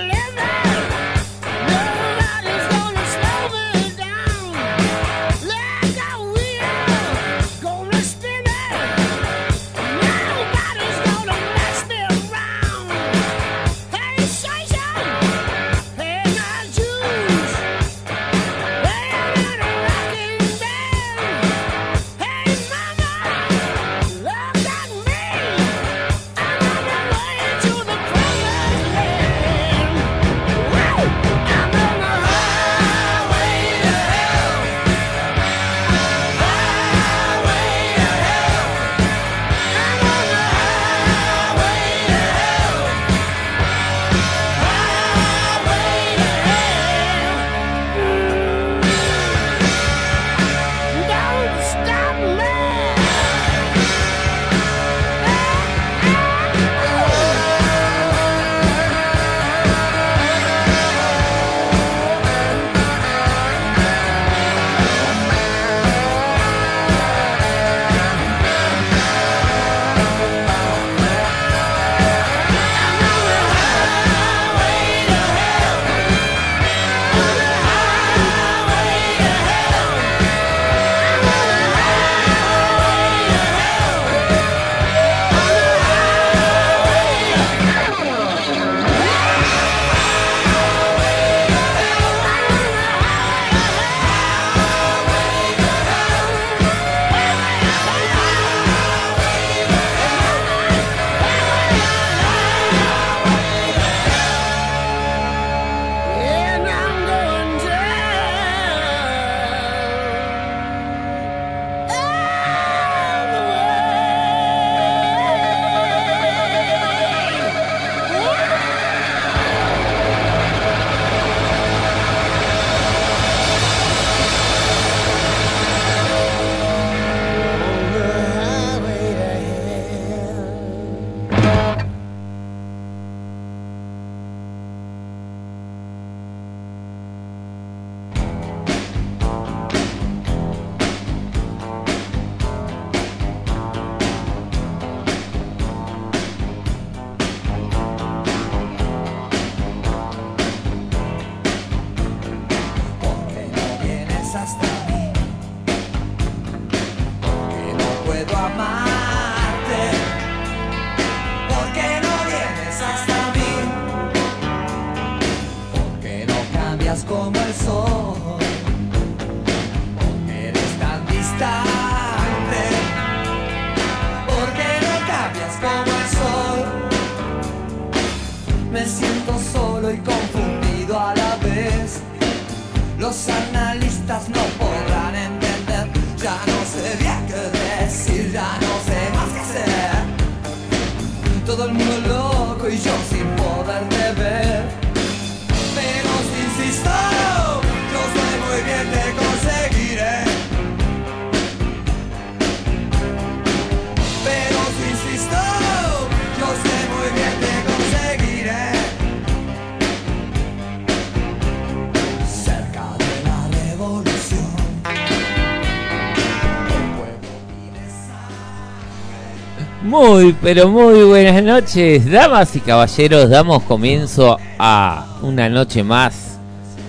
Muy, pero muy buenas noches, damas y caballeros. Damos comienzo a una noche más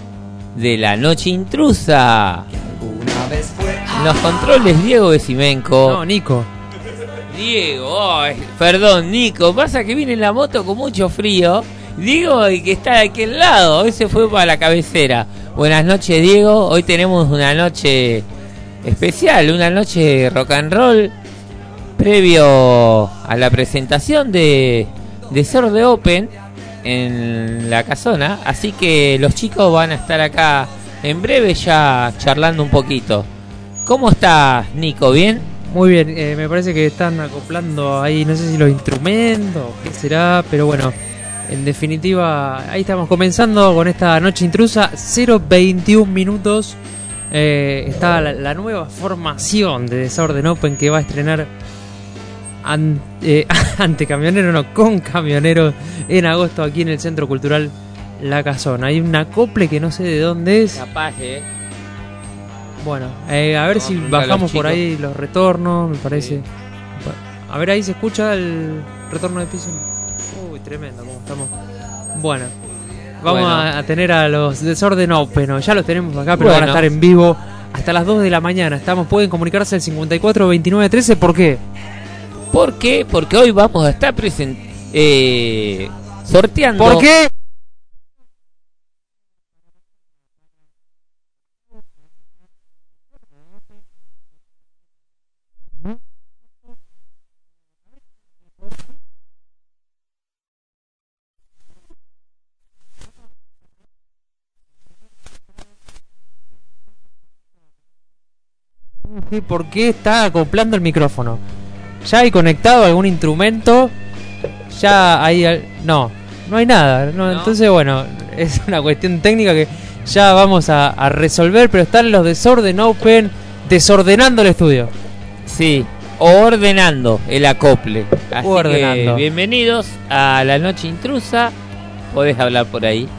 de la noche intrusa. Los controles Diego Besimenko. No, Nico. Diego, perdón, Nico. Pasa que viene en la moto con mucho frío. Diego, el que está de aquel lado, hoy se fue para la cabecera. Buenas noches, Diego. Hoy tenemos una noche especial, una noche de rock and roll. Previo a la presentación de Desorden Open en la casona. Así que los chicos van a estar acá en breve ya charlando un poquito. ¿Cómo estás, Nico? ¿Bien? Muy bien, me parece que están acoplando ahí, no sé si los instrumentos, qué será, pero bueno, en definitiva, ahí estamos comenzando con esta noche intrusa, 0:21 minutos. Está la nueva formación de Desorden Open que va a estrenar ante Camionero, no, con Camionero en agosto aquí en el Centro Cultural La Casona. Hay un acople que no sé de dónde es. Capaz, Bueno, a ver si bajamos por ahí los retornos, me parece. Sí. A ver, ahí se escucha el retorno de piso. Uy, tremendo, cómo estamos. Bueno, Vamos Bueno. a tener a los Desorden Open, ya los tenemos acá, pero Bueno. van a estar en vivo hasta las 2 de la mañana. Pueden comunicarse al 54 29 13. ¿Por qué? ¿Por qué? Porque hoy vamos a estar sorteando. ¿Por qué? ¿Por qué está acoplando el micrófono? ¿Ya hay conectado algún instrumento? Ya hay... No hay nada. No. Entonces, bueno, es una cuestión técnica que ya vamos a resolver, pero están los Desorden Open desordenando el estudio. Sí, ordenando el acople. Así Ordenando. que bienvenidos a la noche intrusa. Podés hablar por ahí.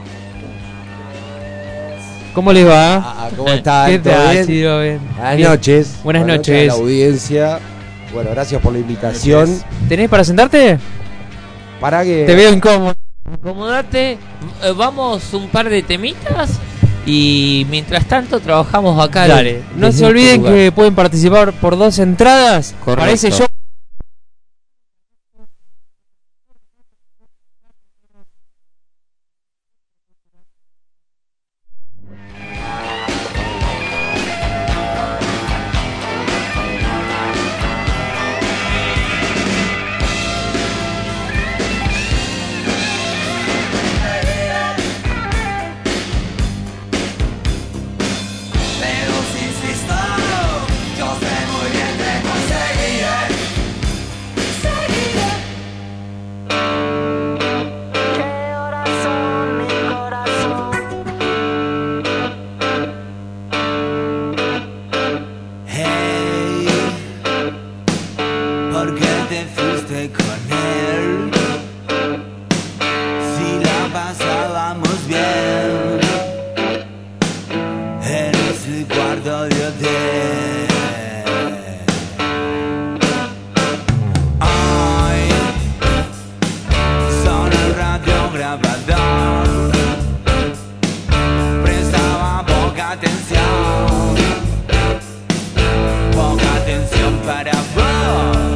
¿Cómo les va? ¿Cómo están? ¿Qué ¿Todo tal? bien? Sí, todo bien. Buenas Bien. noches. Buenas noches. a la audiencia. Bueno, gracias por la invitación. ¿Tenés para sentarte? Para que... Te veo incómodo. Acomodate, vamos un par de temitas y mientras tanto trabajamos acá. Dale. No desde se olviden este lugar. que pueden participar por 2 entradas. Correcto. Parece yo. Pero si insisto, yo sé muy bien que conseguiré. Seguiré. ¿Qué horas son, mi corazón? Hey, ¿por qué te fuiste con él? Si la pasábamos bien en ese cuarto de hotel. Hoy son el radiograbador. Prestaba poca atención para vos.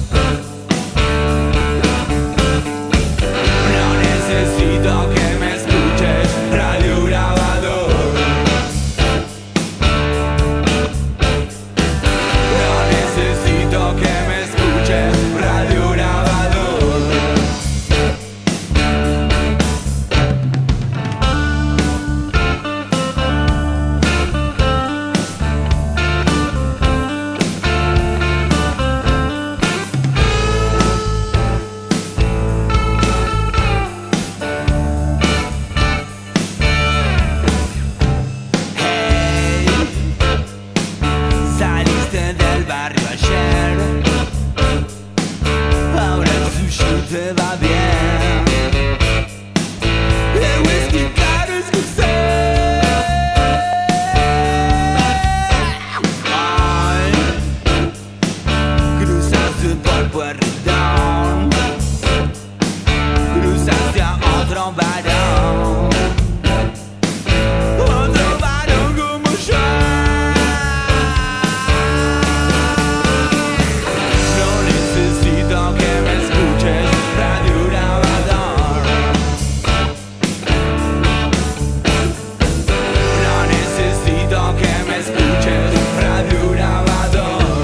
No necesito que me escuches, radio grabador. No necesito que me escuches, radio grabador. Hey, saliste del barrio ayer, ahora el sushi te va bien. El whisky caro es que sé. Hoy cruzaste por Puerredón, cruzaste a otro varón. Otro varón como yo. No necesito que me escuches, radio grabador. No necesito que me escuches, radio grabador.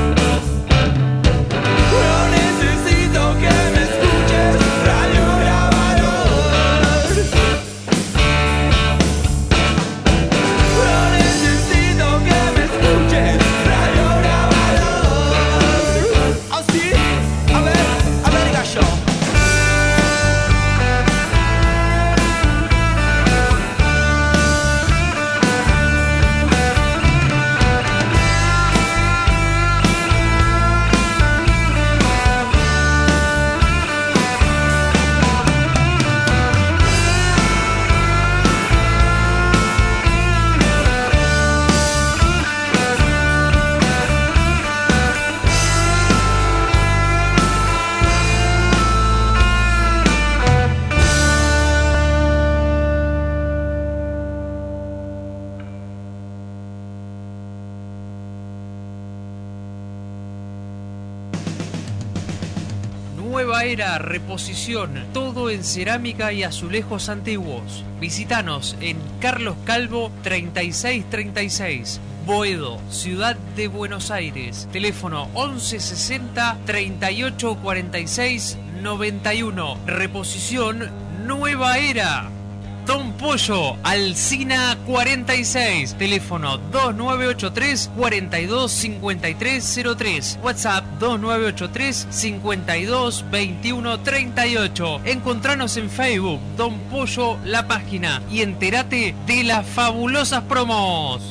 No necesito que me escuches, radio grabador. Nueva Era Reposición, todo en cerámica y azulejos antiguos. Visítanos en Carlos Calvo 3636, Boedo, Ciudad de Buenos Aires. Teléfono 1160 3846 91. Reposición Nueva Era. Don Pollo, Alsina 46, teléfono 2983 425303, WhatsApp 2983 522138. Encontranos en Facebook, Don Pollo, la página, y entérate de las fabulosas promos.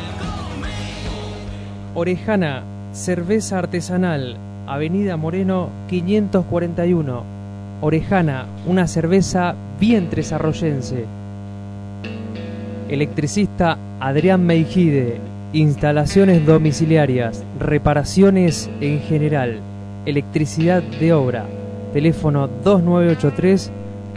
Orejana, cerveza artesanal, Avenida Moreno 541. Orejana, una cerveza bien tresarroyense. Electricista Adrián Meijide. Instalaciones domiciliarias, reparaciones en general, electricidad de obra. Teléfono 2983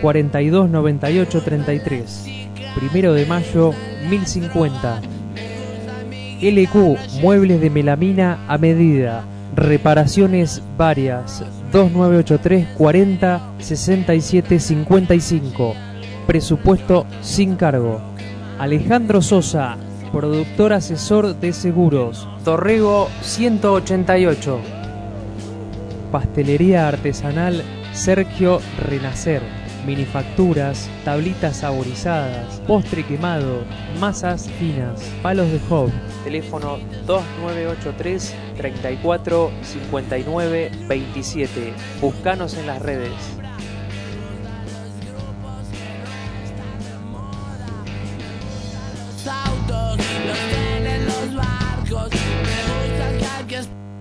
429833. 1 de mayo 1050. LQ, muebles de melamina a medida. Reparaciones varias. 2983 40 67 55. Presupuesto sin cargo. Alejandro Sosa, productor asesor de seguros. Torrego 188. Pastelería artesanal Sergio Renacer. Minifacturas, tablitas saborizadas, postre quemado, masas finas, palos de hob. Teléfono 2983 34 59 27. Búscanos en las redes. Autos, los trenes, los barcos, me gusta que alguien...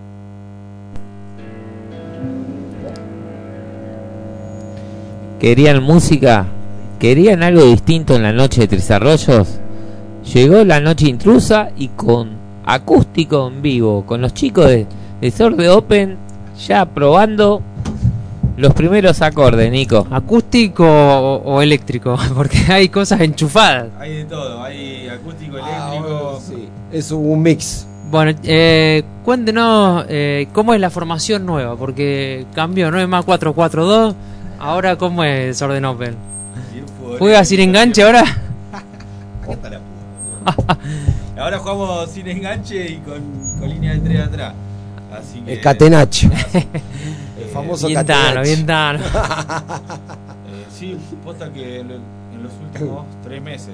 ¿Querían música? ¿Querían algo distinto en la noche de Tres Arroyos? Llegó la noche intrusa y con acústico en vivo, con los chicos de Desorden Open ya probando los primeros acordes, Nico. ¿Acústico o eléctrico? Porque hay cosas enchufadas. Hay de todo, hay acústico, eléctrico. Sí, es un mix. Bueno, cuéntenos cómo es la formación nueva, porque cambió, no es más 4-4-2. Ahora, ¿cómo es Desorden Open? ¿Juega sin enganche ahora? Acá está la puta. Ahora jugamos sin enganche y con línea de 3 atrás. Así que... El catenacho. El famoso bien catenacho. Tano, bien Tano. Sí, posta que en los últimos 3 meses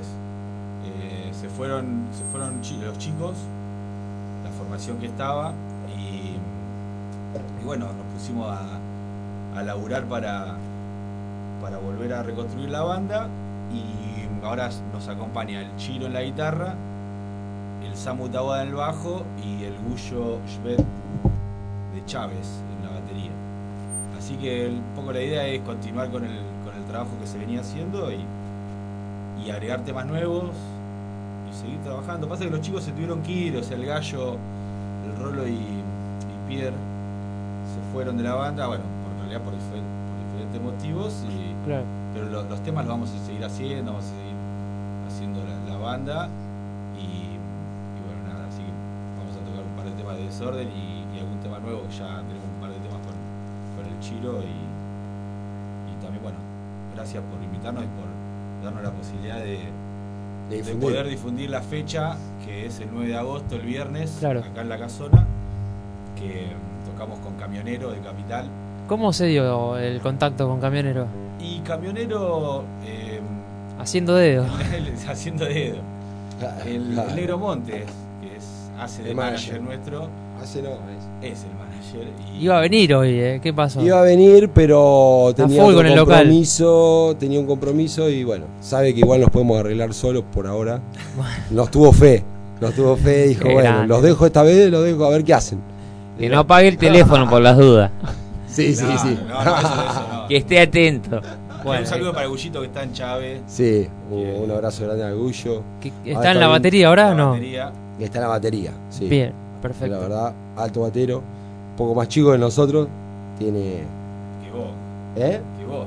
se fueron los chicos, la formación que estaba, y bueno, nos pusimos a laburar para volver a reconstruir la banda, y ahora nos acompaña el Chiro en la guitarra, el Samu Tawada en el bajo y el Gullo Shvet de Chávez en la batería. Así que un poco la idea es continuar con el trabajo que se venía haciendo y agregar temas nuevos y seguir trabajando. Pasa que los chicos se tuvieron que ir, o sea, el Gallo, el Rolo y Pierre se fueron de la banda, bueno, en realidad por diferentes motivos, Claro. pero los temas los vamos a seguir haciendo, vamos a seguir haciendo la banda, y bueno, nada, así que vamos a tocar un par de temas de Desorden y algún tema nuevo, que ya tenemos un par de temas con el Chiro, y también, bueno, gracias por invitarnos y por darnos la posibilidad de poder difundir la fecha, que es el 9 de agosto, el viernes, Claro. acá en La Casona, que tocamos con Camionero de Capital. ¿Cómo se dio el contacto con Camionero? Y Camionero Haciendo dedo. haciendo dedo. El Negro Montes, que hace de El manager manager. nuestro, Hace no, es el manager. Y Iba a venir hoy, ¿qué pasó? iba a venir, pero tenía full con el local. tenía un compromiso y bueno, sabe que igual nos podemos arreglar solos por ahora. Nos tuvo fe, dijo, Qué bueno, grande. los dejo esta vez, los dejo a ver qué hacen. Que no apague el teléfono por las dudas. Sí, sí, sí. No, eso no. Que esté atento. Un saludo para el Gullito que está en Chávez. Sí, un abrazo grande al Gullo. ¿Está en la batería ahora o no? Batería. Que está en la batería, sí. Bien, perfecto. La verdad, alto batero, un poco más chico que nosotros, tiene... Que vos. ¿Eh? Que vos.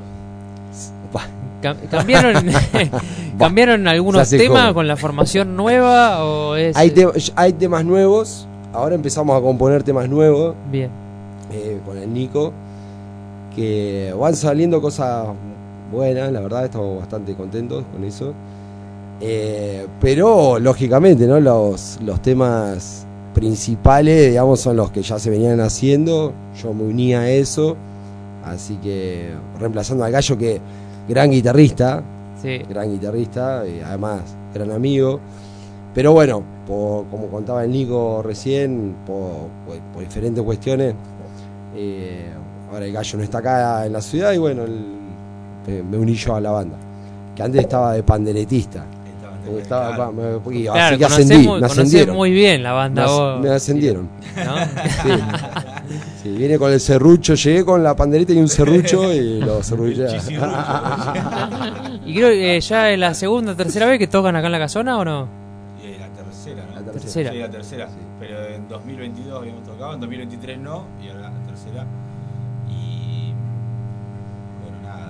¿Cambiaron algunos Se hace temas joven. con la formación nueva o es...? Hay temas nuevos, ahora empezamos a componer temas nuevos Bien. con el Nico, que van saliendo cosas buenas, la verdad, estamos bastante contentos con eso. Pero lógicamente, ¿no? Los temas principales, digamos, son los que ya se venían haciendo. Yo me uní a eso, así que reemplazando al Gallo, que gran guitarrista, además gran amigo. Pero bueno, como contaba el Nico recién, por diferentes cuestiones, ahora el Gallo no está acá en la ciudad y bueno, me uní yo a la banda, que antes estaba de panderetista. Claro, así que ascendí, me ascendieron. Muy bien la banda. Me ascendieron. ¿No? Sí, viene con el serrucho, llegué con la pandereta y un serrucho y lo serruché. Y creo que ya es la segunda o tercera vez que tocan acá en la casona, ¿o no? La tercera, ¿no? La tercera. Sí, la tercera. Sí. Pero en 2022 habíamos tocado, en 2023 no, y ahora la tercera. Y bueno, nada.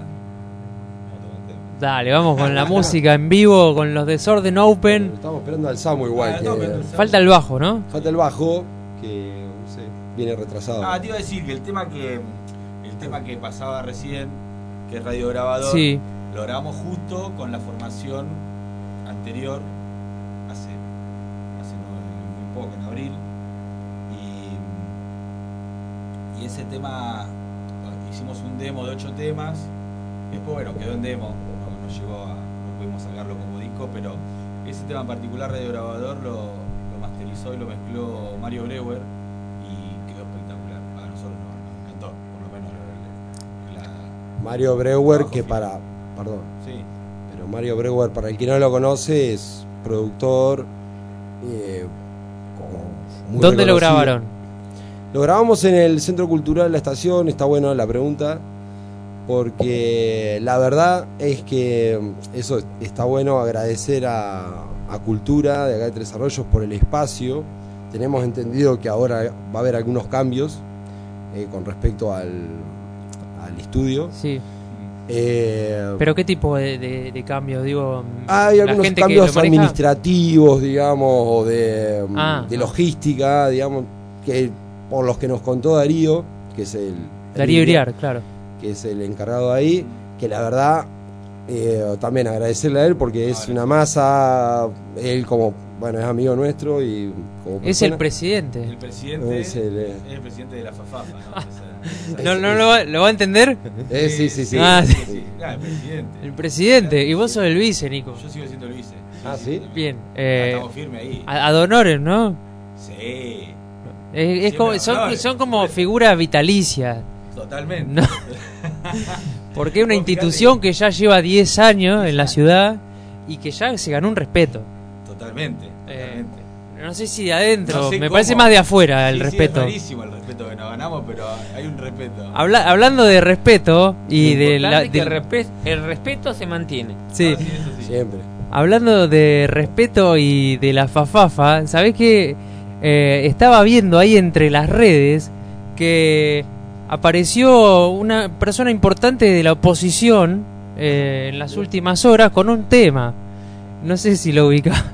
Dale, vamos con la música en vivo, con los Desorden Open. Estamos esperando al Samu igual. Falta el bajo, ¿no? Falta el bajo, que no sé, viene retrasado. Te iba a decir que el tema que pasaba recién, que es radiograbador, sí, lo grabamos justo con la formación anterior, hace muy poco, en abril. Y ese tema, hicimos un demo de 8 temas, después bueno, quedó en demo. No pudimos sacarlo como disco, pero ese tema en particular, radiograbador, lo masterizó y lo mezcló Mario Breuer y quedó espectacular. A nosotros nos encantó, por lo menos Mario Breuer, que final. sí. Pero Mario Breuer, para el que no lo conoce, es productor. ¿Dónde lo grabaron? Lo grabamos en el Centro Cultural La Estación. Está bueno la pregunta, porque la verdad es que eso está bueno. Agradecer a Cultura de acá de Tres Arroyos por el espacio. Tenemos entendido que ahora va a haber algunos cambios con respecto al estudio. Sí. ¿Pero qué tipo de cambios? Digo, hay algunos cambios administrativos, digamos, o de logística, digamos, que por los que nos contó Darío, que es Darío Iriar, claro, que es el encargado ahí, que la verdad también agradecerle a él porque es una masa. Él, como bueno, es amigo nuestro y como es el presidente. El presidente es el presidente de la FAFAFA, ¿no? ¿No lo va a entender? Sí. Claro, el presidente. El presidente. Y vos sos el vice, Nico. Yo sigo siendo el vice. ¿Sí? Bien. Estamos firmes ahí. Ad honorem, ¿no? Sí. Son como figuras vitalicias. Totalmente. No. Porque es una institución que ya lleva 10 años en la ciudad y que ya se ganó un respeto. Totalmente. No sé si de adentro, No sé me cómo. parece más de afuera el respeto. Es rarísimo el respeto que nos ganamos, pero hay un respeto. Hablando de respeto y el respeto se mantiene. Sí. Eso sí. Siempre. Hablando de respeto y de la FAFAFA, ¿sabés qué? Estaba viendo ahí entre las redes que apareció una persona importante de la oposición en las últimas horas con un tema. No sé si lo ubica.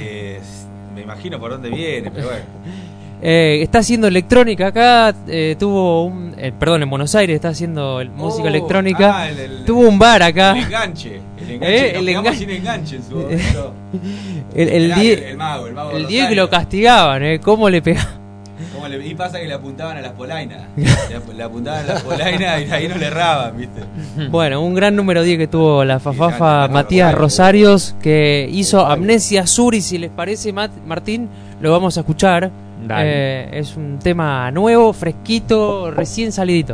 Me imagino por dónde viene, pero bueno. Está haciendo electrónica acá, tuvo en Buenos Aires está haciendo música electrónica. Tuvo un bar acá. El enganche. El enganche. Sin enganche en su momento. El mago el día que lo castigaban, ¿cómo le pegaban? Y pasa que le apuntaban a las polainas. Le apuntaban a las polainas y ahí no le erraban, ¿viste? Bueno, un gran número 10 que tuvo la FAFAFA, Matías Rosarios, que hizo Amnesia Sur, y si les parece, Martín, lo vamos a escuchar. Es un tema nuevo, fresquito, recién salidito.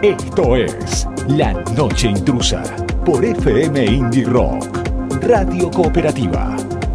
Esto es La Noche Intrusa por FM Indie Rock, Radio Cooperativa.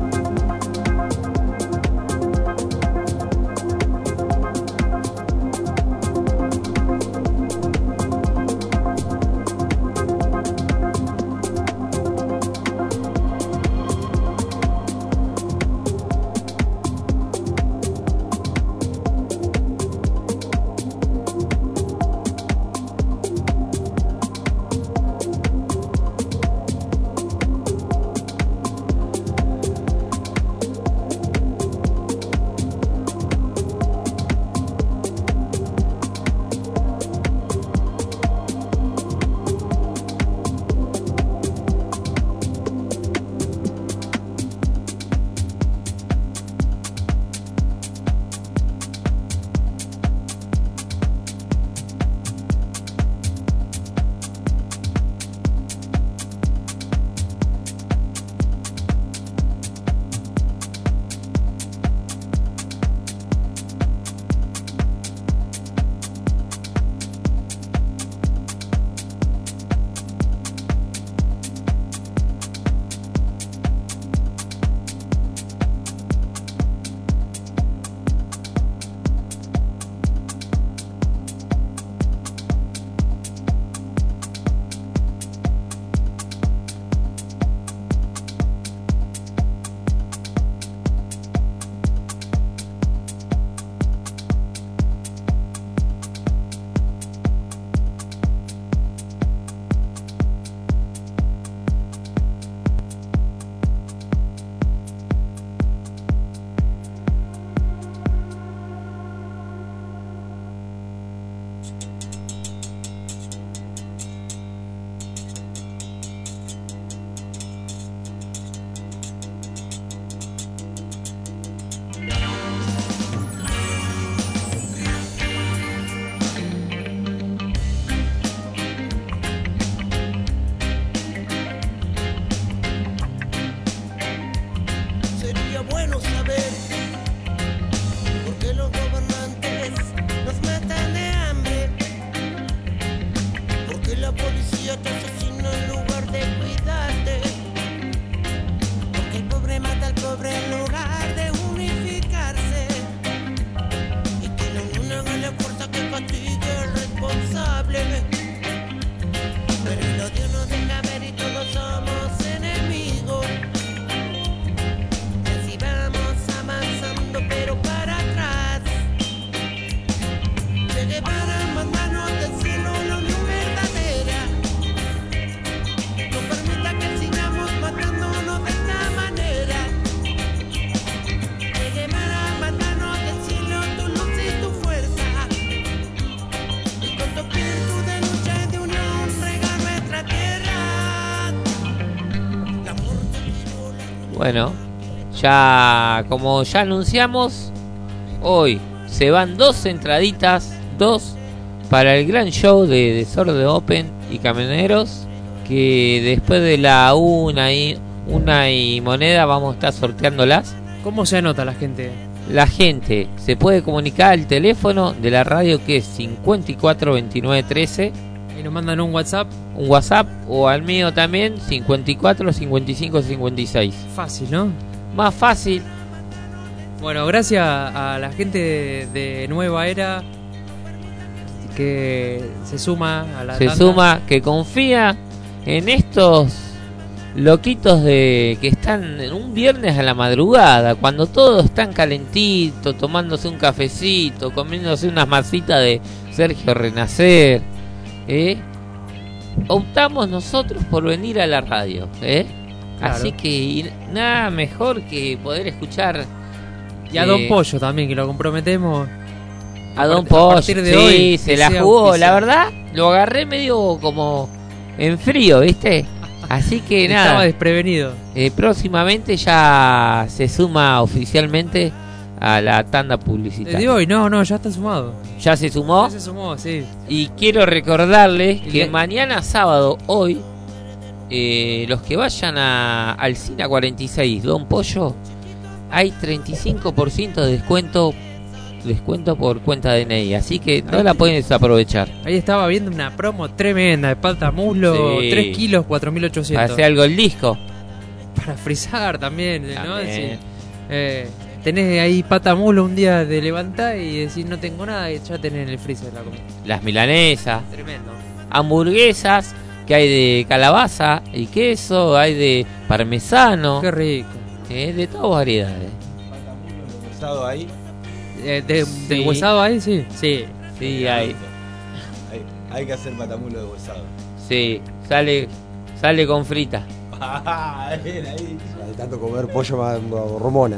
Bueno, ya como ya anunciamos, hoy se van 2 entraditas, 2 para el gran show de Desorden Open y Camioneros, que después de la una y moneda vamos a estar sorteándolas. ¿Cómo se anota la gente? La gente se puede comunicar al teléfono de la radio, que es 54 29 13. Y nos mandan un WhatsApp. Un WhatsApp, o al mío también, 54 55 56. Fácil, ¿no? Más fácil. Bueno, gracias a la gente de Nueva Era que se suma a la tanda. Suma, que confía en estos loquitos que están en un viernes a la madrugada, cuando todos están calentitos, tomándose un cafecito, comiéndose unas masitas de Sergio Renacer, optamos nosotros por venir a la radio, Claro. Así que nada mejor que poder escuchar. Y a Don Pollo también, que lo comprometemos. A Don A Pollo, partir de sí, hoy, se que la sea jugó, oficial. la verdad, lo agarré medio como en frío, ¿viste? Así que Estaba nada, desprevenido. próximamente ya se suma oficialmente a la tanda publicitaria. Desde hoy, no, ya está sumado. ¿Ya se sumó? Ya se sumó, sí. Y quiero recordarles Y que le- mañana sábado, hoy, los que vayan al Cine 46 Don Pollo, hay 35% de descuento descuento por cuenta DNI, así que no la pueden desaprovechar. Ahí estaba viendo una promo tremenda de pata muslo, Sí. 3 kilos, 4.800. Hace algo el disco. Para frizar también, ¿no? También. Sí. Tenés ahí pata muslo un día de levantar y decir no tengo nada y ya tenés en el freezer la comida. Las milanesas, Tremendo. hamburguesas, que hay de calabaza y queso, hay de parmesano, Qué rico. de todas variedades. Pesado ahí. ¿De huesado ahí? Sí. Sí. Sí, hay. Hay que hacer patamulo de huesado. Sí, sale con frita. Bien ahí. De tanto comer pollo más romona.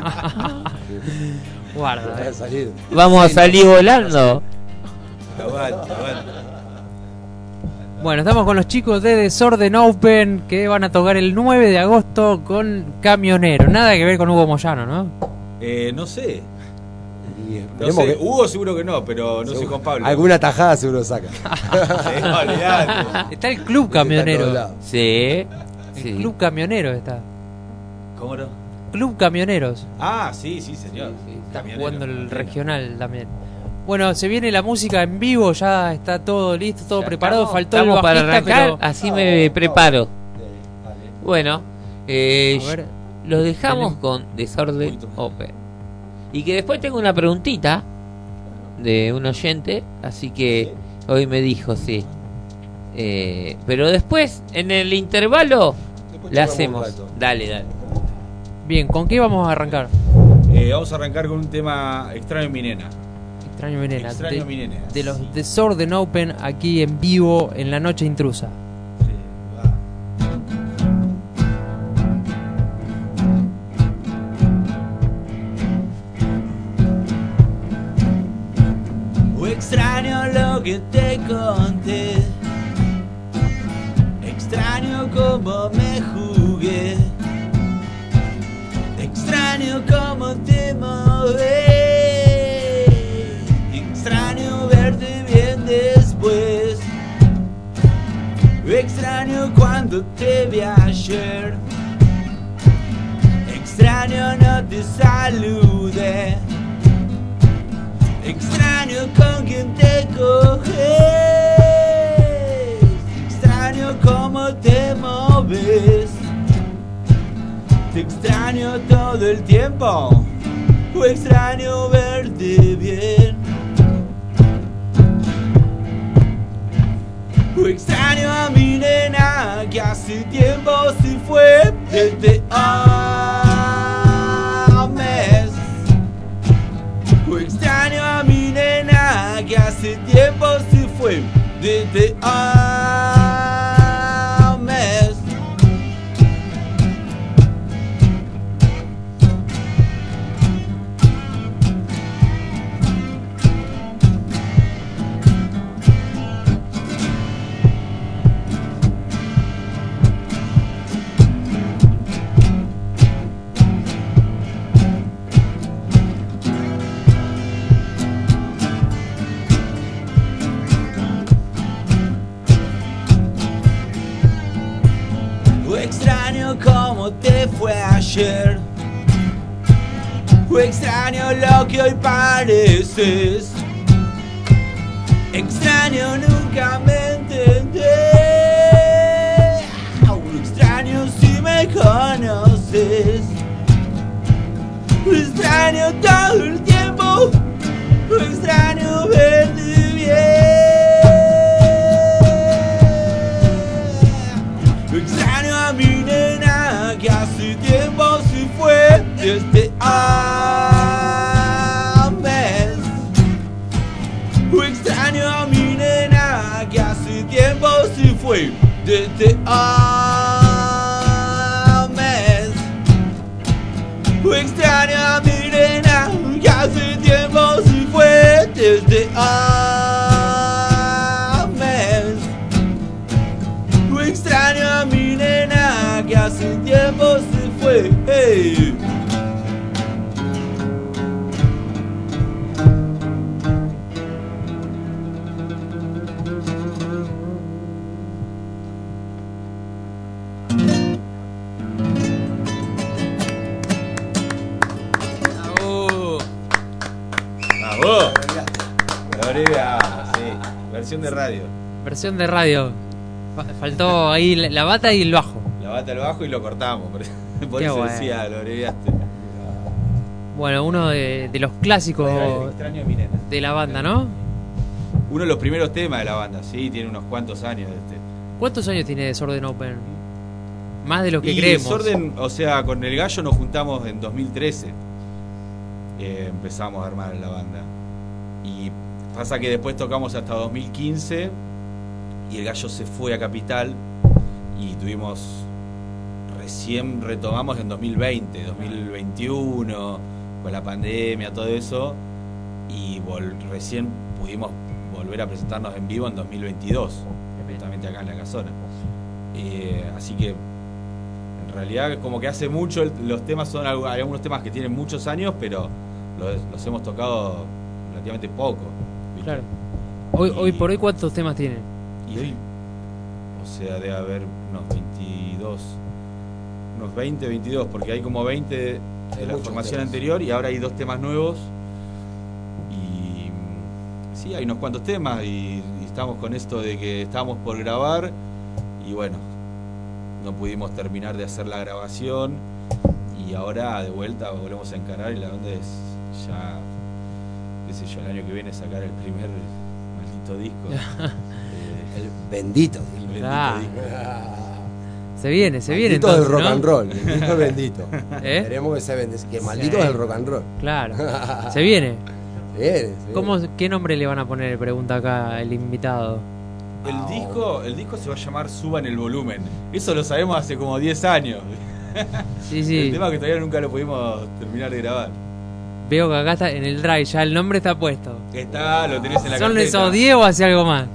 Guarda. Va a salir. Vamos a salir volando. Aguanta. Bueno, estamos con los chicos de Desorden Open que van a tocar el 9 de agosto con Camionero. Nada que ver con Hugo Moyano, ¿no? No sé. Y No esperemos sé. que Hugo seguro que no, pero no sé con Pablo. alguna tajada seguro saca. Sí, olvidate. Está el Club Está en todos Camionero. lados. Sí, El sí. Club Camionero está. ¿Cómo no? Club Camioneros. Ah, sí, señor. Está Camionero, jugando el camionero. regional también. Bueno, se viene la música en vivo, ya está todo listo, todo Ya preparado. estamos- Faltó el estamos para bajista, arrancar, pero... así me preparo. Bueno, A ver, los dejamos tenemos- con Desorden Open. Y que después tengo una preguntita de un oyente, así que hoy me dijo, sí. Pero después, en el intervalo, Después le charlamos hacemos. un rato. Dale. bien, ¿con qué vamos a arrancar? Vamos a arrancar con un tema extraño mi nena. Extraño mi nena. Extraño mi nena. De los Desorden Open aquí en vivo en la noche intrusa. Sí, va. Extraño lo que te conté, extraño cómo me jugué, extraño cómo te moví, extraño verte bien después, extraño cuando te vi ayer, extraño no te saludé. Extraño con quien te coges, extraño cómo te moves, te extraño todo el tiempo, o extraño verte bien, o extraño a mi nena que hace tiempo se fue desde un mes. Extraño a mi nena que hace tiempo se fue desde un mes. Extraño cómo te fue ayer, extraño lo que hoy pareces, extraño nunca me entendí, extraño si me conoces, extraño todo el tiempo, extraño verte bien. Extraño a mi nena que hace tiempo se fue desde un mes. Extraño a mi nena que hace tiempo se fue desde un mes. Extraño a mi nena que hace tiempo se fue desde un mes. Extraño a mi nena que hace tiempo se fue. Hey. ¡Bravo! La abreviada, sí. Versión de radio. Versión de radio. Faltó ahí la bata y el bajo. La bata al bajo y lo cortamos. Por Qué eso bueno. decía, lo abreviaste. Bueno, uno de los clásicos Extraño a mi nena. de la banda, ¿no? Uno de los primeros temas de la banda, sí, tiene unos cuantos años. ¿Cuántos años tiene Desorden Open? Más de lo que Y creemos. Desorden, o sea, con el Gallo nos juntamos en 2013. Empezamos a armar la banda. Y pasa que después tocamos hasta 2015 y el Gallo se fue a Capital y recién retomamos en 2020, 2021, con la pandemia, todo eso, y recién pudimos volver a presentarnos en vivo en 2022, justamente acá en la Casona. Así que en realidad como que hace mucho, los temas son algunos temas que tienen muchos años, pero los hemos tocado relativamente poco, ¿viste? Claro. Hoy por hoy, ¿cuántos temas tienen? Y hoy, o sea, debe haber unos 22, unos 20, 22, porque hay como 20 de la muchos formación temas. anterior y ahora hay 2 temas nuevos. Y sí, hay unos cuantos temas y estamos con esto de que estábamos por grabar y bueno, no pudimos terminar de hacer la grabación y ahora de vuelta volvemos a encarar y la onda es ya, qué sé yo, el año que viene sacar el primer maldito disco. El bendito. El bendito Ah. disco. Se viene Maldito entonces, del rock ¿no? and roll. El disco es bendito. ¿Eh? Esperemos que se vende. Que maldito Sí. es el rock and roll. Claro. Se viene. Se viene, se viene. ¿Qué nombre le van a poner? Pregunta acá el invitado. El disco se va a llamar Suban el volumen. Eso lo sabemos hace como 10 años. Sí, El sí. tema que todavía nunca lo pudimos terminar de grabar. Veo que acá está en el drive, ya el nombre está puesto. Está, lo tenés en la ¿Son carpeta. esos 10 o hace algo más?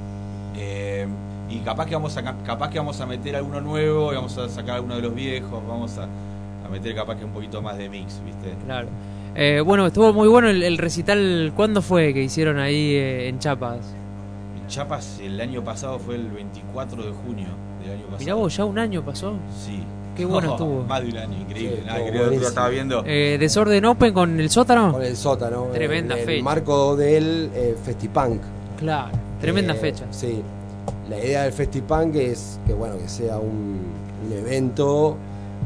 Y capaz que vamos a meter alguno nuevo, y vamos a sacar alguno de los viejos, vamos a meter capaz que un poquito más de mix, ¿viste? Claro. Bueno, estuvo muy bueno el recital. ¿Cuándo fue que hicieron ahí en Chiapas? En Chiapas el año pasado fue el 24 de junio del año pasado. Mirá vos, ya un año pasó. Sí. Qué bueno estuvo. Más de un año, increíble. Sí, Nada, estuvo creo que buenísimo. estaba viendo. Desorden Open con el sótano. Con el sótano. Tremenda en el fecha. marco del Festipunk. Claro, tremenda fecha. Sí. La idea del Festipunk es que bueno, que sea un evento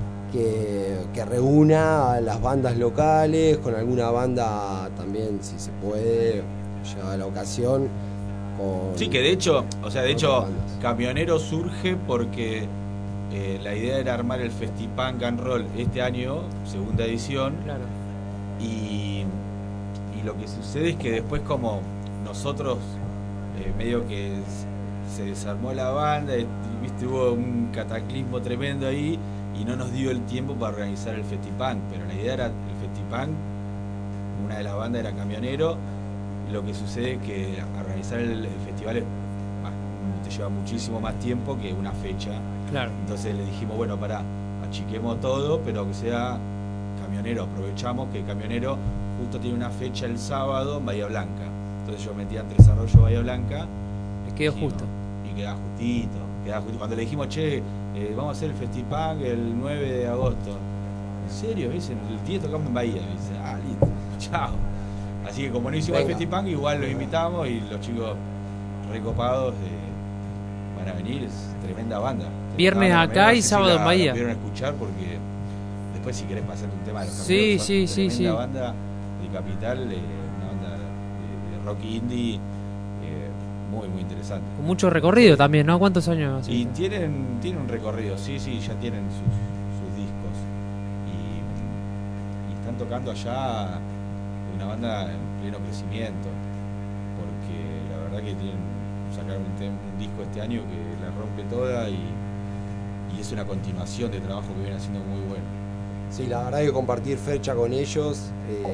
que reúna a las bandas locales, con alguna banda también, si se puede, llegada la ocasión. Sí, que de hecho, otras bandas. Camionero surge porque la idea era armar el Festipunk and Roll este año, segunda edición, Claro. y lo que sucede es que después como nosotros medio que se desarmó la banda, viste, hubo un cataclismo tremendo ahí y no nos dio el tiempo para organizar el Festipunk, pero la idea era el Festipunk, una de las bandas era Camionero, y lo que sucede es que organizar el festival te lleva muchísimo más tiempo que una fecha. Claro. Entonces le dijimos, bueno, achiquemos todo, pero que sea Camionero. Aprovechamos que Camionero justo tiene una fecha el sábado en Bahía Blanca. Entonces yo metía entre Desarrollo Bahía Blanca. Me quedó Dijimos, justo. Y quedaba justito. Cuando le dijimos, che, vamos a hacer el Festipunk el 9 de agosto. ¿En serio? Dicen, el día tocamos en Bahía. Y dice, listo, chao. Así que como no hicimos Venga. el Festipunk, igual los invitamos y los chicos recopados van a venir. Es tremenda banda. Viernes Tremenda acá banda. y No sé si sábado en la Bahía. pudieron escuchar porque después si querés pasar un tema de los Sí, Camioneros, sí, son sí, tremenda sí. banda de Capital, una banda de rock indie muy muy interesante. Con mucho recorrido también, ¿no? ¿Cuántos años hace? Y tienen un recorrido, sí, ya tienen sus discos. Y están tocando allá una banda en pleno crecimiento. Porque la verdad que sacaron un disco este año que la rompe toda y es una continuación de trabajo que viene haciendo muy bueno. Sí, la verdad que compartir fecha con ellos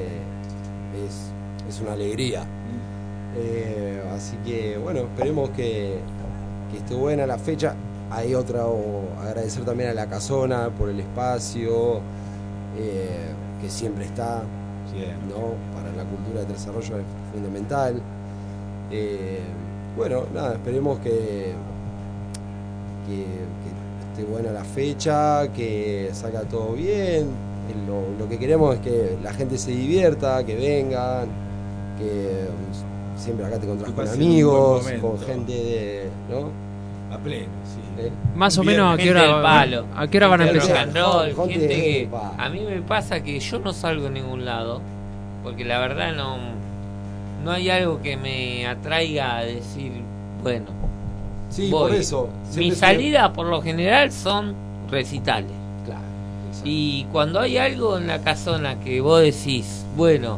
es una alegría. Así que bueno, esperemos que esté buena la fecha. Hay agradecer también a la Casona por el espacio que siempre está, Siempre. ¿no? Para la cultura de desarrollo es fundamental. Bueno, nada, esperemos que esté buena la fecha, que salga todo bien. Lo que queremos es que la gente se divierta, que vengan. que siempre acá te encontrás Que con pasen un amigos, buen con momento. gente de, ¿no? A pleno, sí. Más o menos a qué Gente del hora, palo. ¿a qué hora van a Gente del empezar? rock and roll, Gente gente de que palo. a mí me pasa que yo no salgo a ningún lado porque la verdad no hay algo que me atraiga a decir, bueno, Sí, voy. por eso. Mi siempre salida por lo general son recitales. Claro. exacto. Y cuando hay algo en la casona que vos decís, bueno,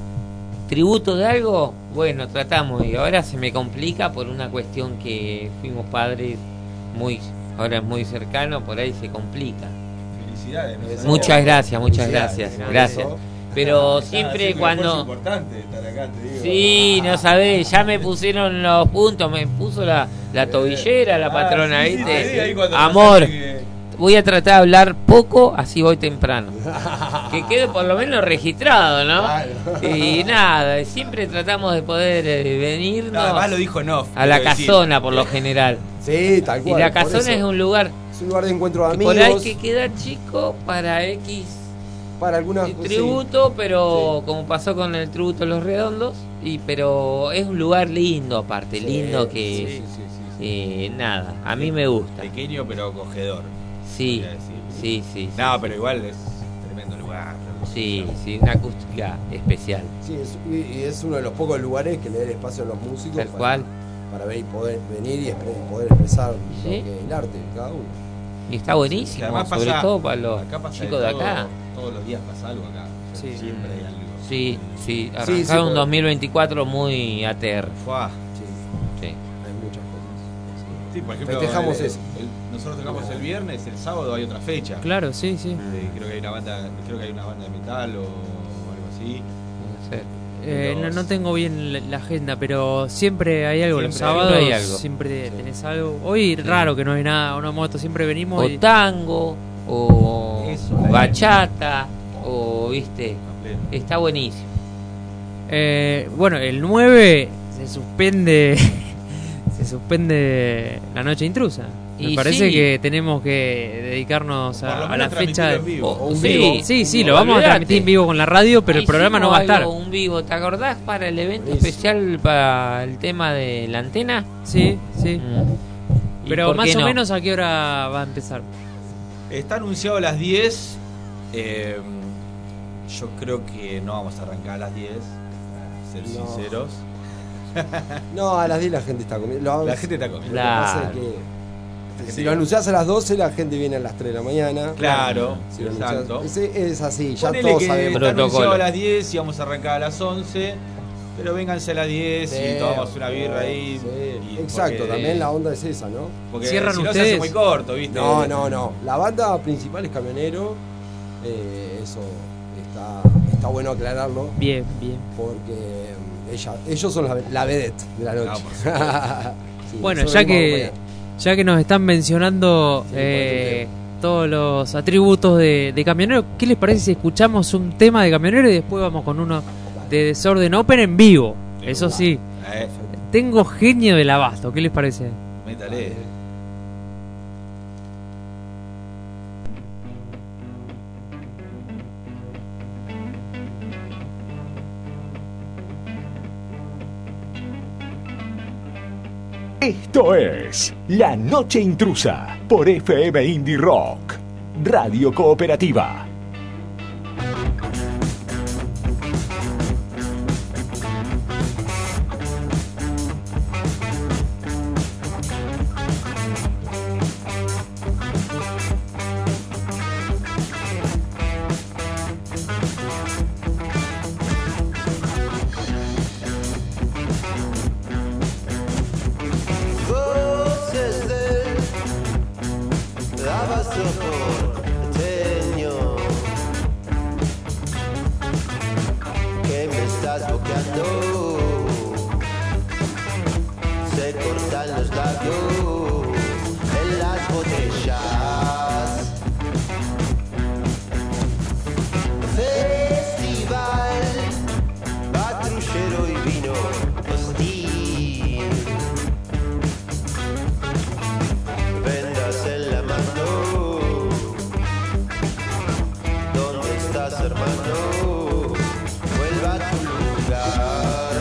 tributo de algo, bueno, tratamos. Y ahora se me complica por una cuestión que fuimos padres ahora es muy cercano, por ahí se complica. Felicidades. ¿no? Eso. Muchas gracias, muchas Felicidades, gracias, gracias. eso. Pero Es siempre un cuando... esfuerzo importante estar acá, te digo. Sí, no sabés, ya me pusieron los puntos, me puso la tobillera, la patrona, sí, sí, ¿viste? te vi ahí cuando Amor, pasaste que- voy a tratar de hablar poco, así voy temprano. Que quede por lo menos registrado, ¿no? Claro. Y nada, siempre tratamos de poder venirnos Además lo dijo en off. a la quiero decir. casona por lo general. Sí, tal Y cual. la por casona eso. es un lugar Es un lugar de encuentro de que por ahí amigos. que queda chico para X Para algunas tributo, pero Sí. como pasó con el tributo de Los Redondos, pero es un lugar lindo aparte, Sí, lindo sí, que sí. nada, a mí me gusta. Pequeño pero acogedor. Sí, podría decir. sí, sí. No, pero igual es tremendo lugar. Sí, sí, una acústica especial. Sí, y es uno de los pocos lugares que le da el espacio a los músicos Tal cual. para ver y poder venir y poder expresar Sí. lo que el arte de cada uno. Y está buenísimo, Que además sobre pasa- todo para los acá pasa chicos de todo, acá. Todos los días pasa algo acá. O sea, Sí. Siempre hay algo. Sí, sí, Sí, arrancaron sí, un porque- 2024 muy ATR. Fuá. Sí, Sí. hay muchas cosas. Sí, por ejemplo, Festejamos eso. nosotros tocamos el viernes, el sábado hay otra fecha. Claro, sí, sí. Creo que hay una banda de metal o algo así. Puede ser. No tengo bien la agenda, pero siempre hay algo. Los Siempre sábados hay algo. siempre Sí. tenés algo. Hoy raro que no hay nada, una moto, siempre venimos O y... tango, o Eso, la bachata, o viste, A pleno. está buenísimo. Bueno, el 9 se suspende se suspende la noche intrusa. Me Y parece sí. que tenemos que dedicarnos Por lo a menos la fecha. transmitirlo en vivo. O un sí, vivo. Sí, sí, un- lo vamos a olvidate. transmitir en vivo con la radio, pero el programa no va a Hicimos estar. algo, un vivo, ¿te acordás para el evento Buenísimo. especial para el tema de la antena? Sí, sí. ¿Y Pero por más qué o no? menos a qué hora va a empezar. Está anunciado a las 10. Yo creo que no vamos a arrancar a las 10. Ser No. sinceros. No, a las 10 la gente está comiendo. La gente está comiendo. Lo que pasa es Claro. que si lo anunciás a las 12, la gente viene a las 3 de la mañana. Claro, Si lo exacto. anunciás- es así, ya Ponele todos que sabemos. está anunciado Protocolo. a las 10 y vamos a arrancar a las 11. Pero vénganse a las 10 Sí, y tomamos una birra ahí. sí. y Exacto, porque- también la onda es esa, ¿no? Porque Cierran si no se ustedes. hace muy corto, ¿viste? No. La banda principal es Camionero. Eso está bueno aclararlo. Bien, bien. Porque ellos son la vedette de la noche. Sí, Bueno, nosotros ya venimos a que acompañar. ya que nos están mencionando Sí, ponete todos los atributos de Camionero, ¿qué les parece si escuchamos un tema de Camionero y después vamos con uno de Desorden Open en vivo? Eso sí, tengo genio del abasto, ¿qué les parece? Métale. Esto es La Noche Intrusa por FM Indie Rock, Radio Cooperativa. Voces del abasto porteño que me estás boqueando, se cortan los labios en las botellas. Festival, patrullero y vino hostil. Vendas en la mano. ¿Dónde estás, hermano? Vuelva a tu lugar.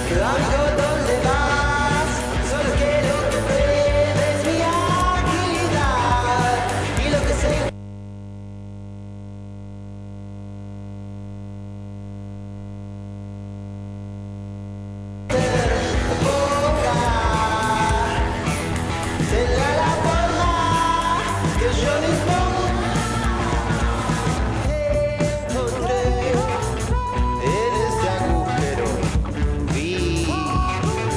Amigo, ¿dónde vas? Solo quiero que pruebes mi agilidad y lo que sé. Será la forma que yo mismo encontré en este agujero. Vi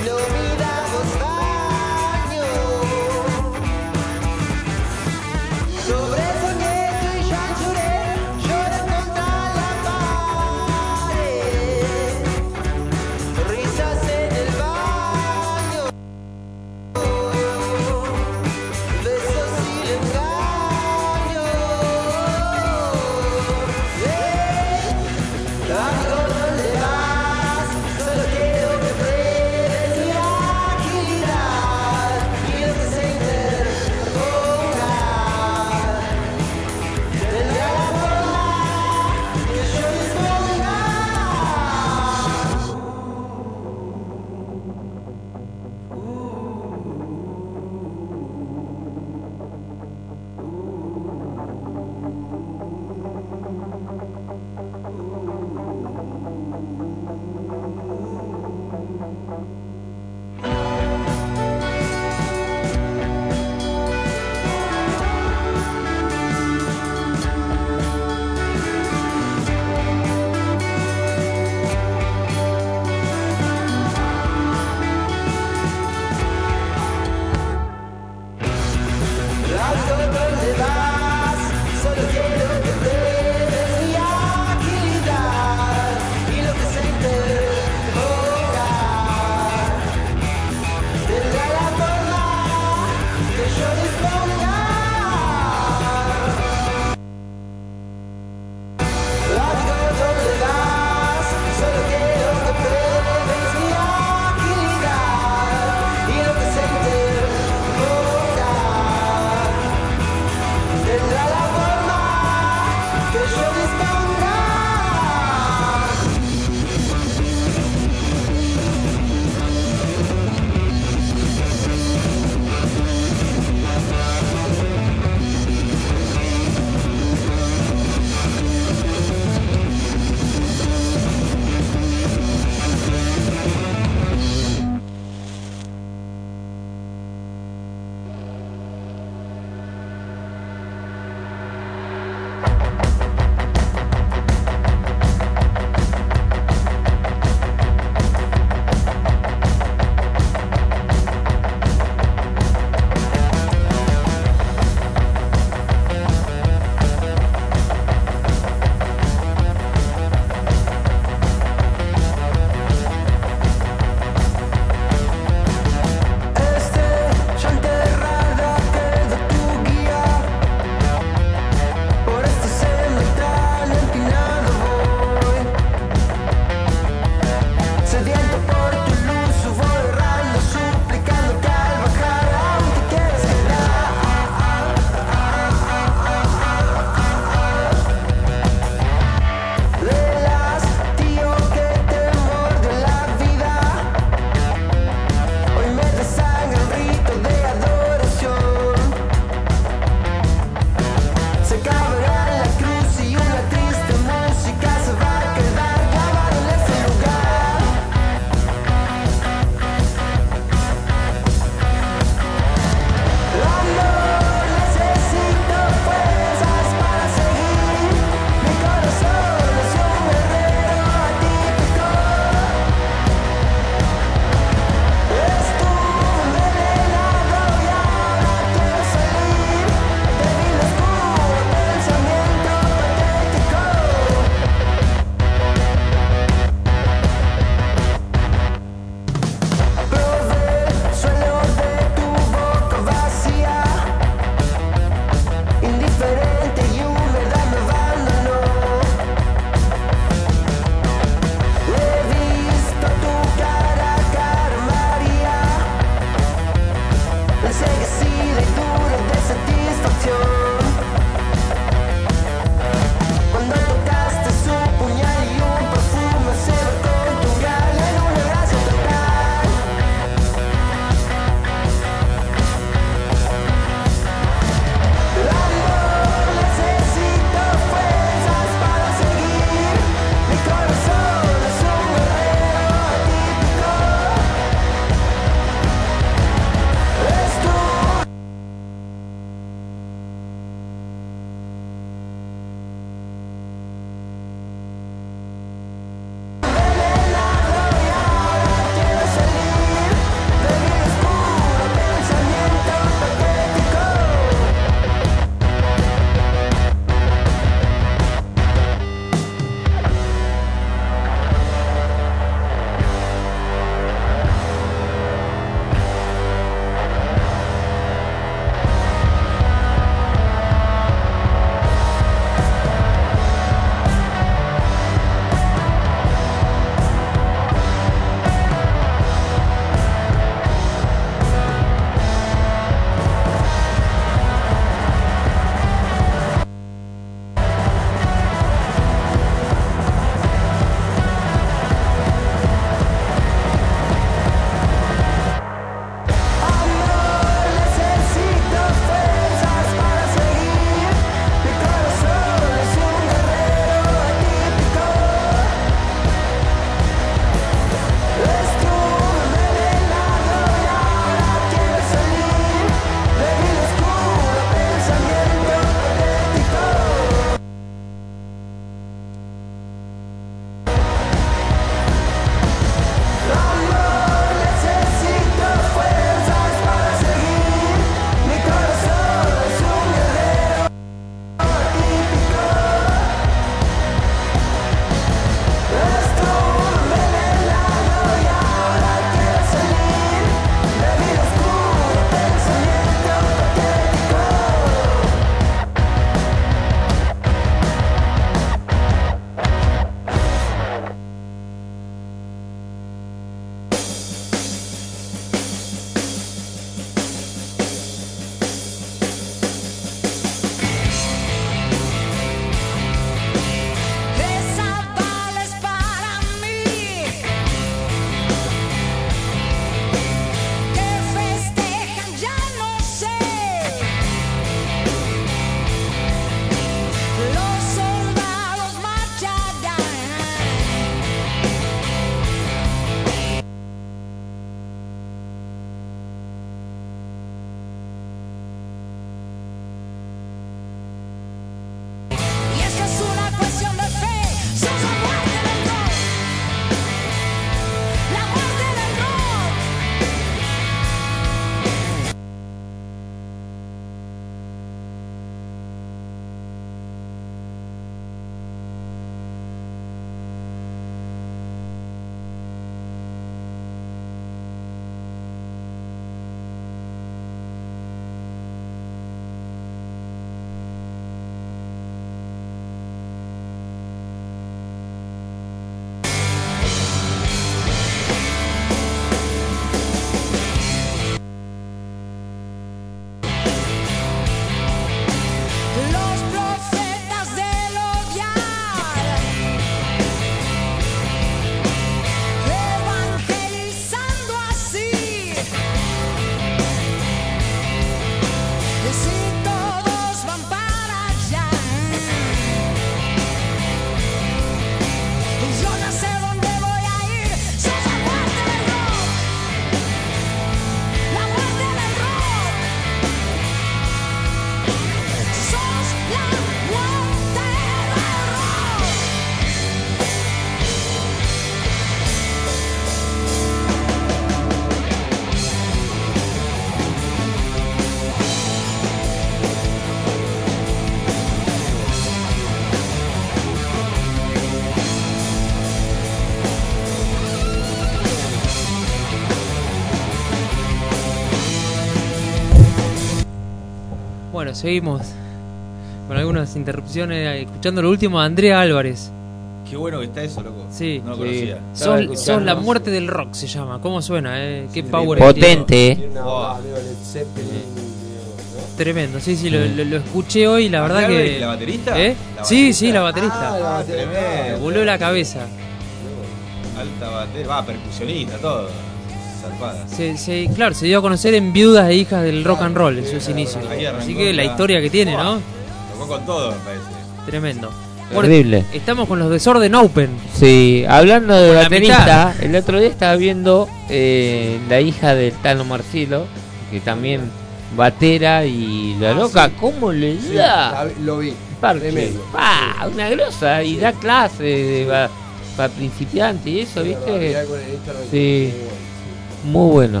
Bueno, seguimos con algunas interrupciones, escuchando lo último de Andrea Álvarez. Qué bueno que está eso, loco. Sí. No lo Sí. conocía. Estaba Sos escuchando. la muerte del rock se llama. ¿Cómo suena? Qué Sí, power que tiene. Potente, Tiene una Wow. onda medio Led Zeppelin, medio, Tremendo, sí, lo escuché hoy, la verdad ¿Andrea que... Álvarez, la baterista? ¿Eh? ¿La Sí, baterista? sí, la baterista. Ah, la Ah, baterista. tremendo. Me voló la cabeza. Alta batería. Va, percusionista, todo. Zarpada. Claro, se dio a conocer en Viudas e Hijas del Rock and Roll en sus inicios. Ahí arrancó, Así que la mirá. historia que tiene, ¿no? Tocó con todo, me parece. Tremendo. Terrible. Estamos con los Desorden Open. Sí, hablando de Con la baterista, el otro día estaba viendo la hija del Tano Marcelo, que también batera y la loca, ¿cómo le Sí, da? lo vi. Parche. Tremendo. Una grosa, y da clases para principiantes y eso, ¿viste? Mirá con el Instagram, Sí. muy bueno, Muy bueno.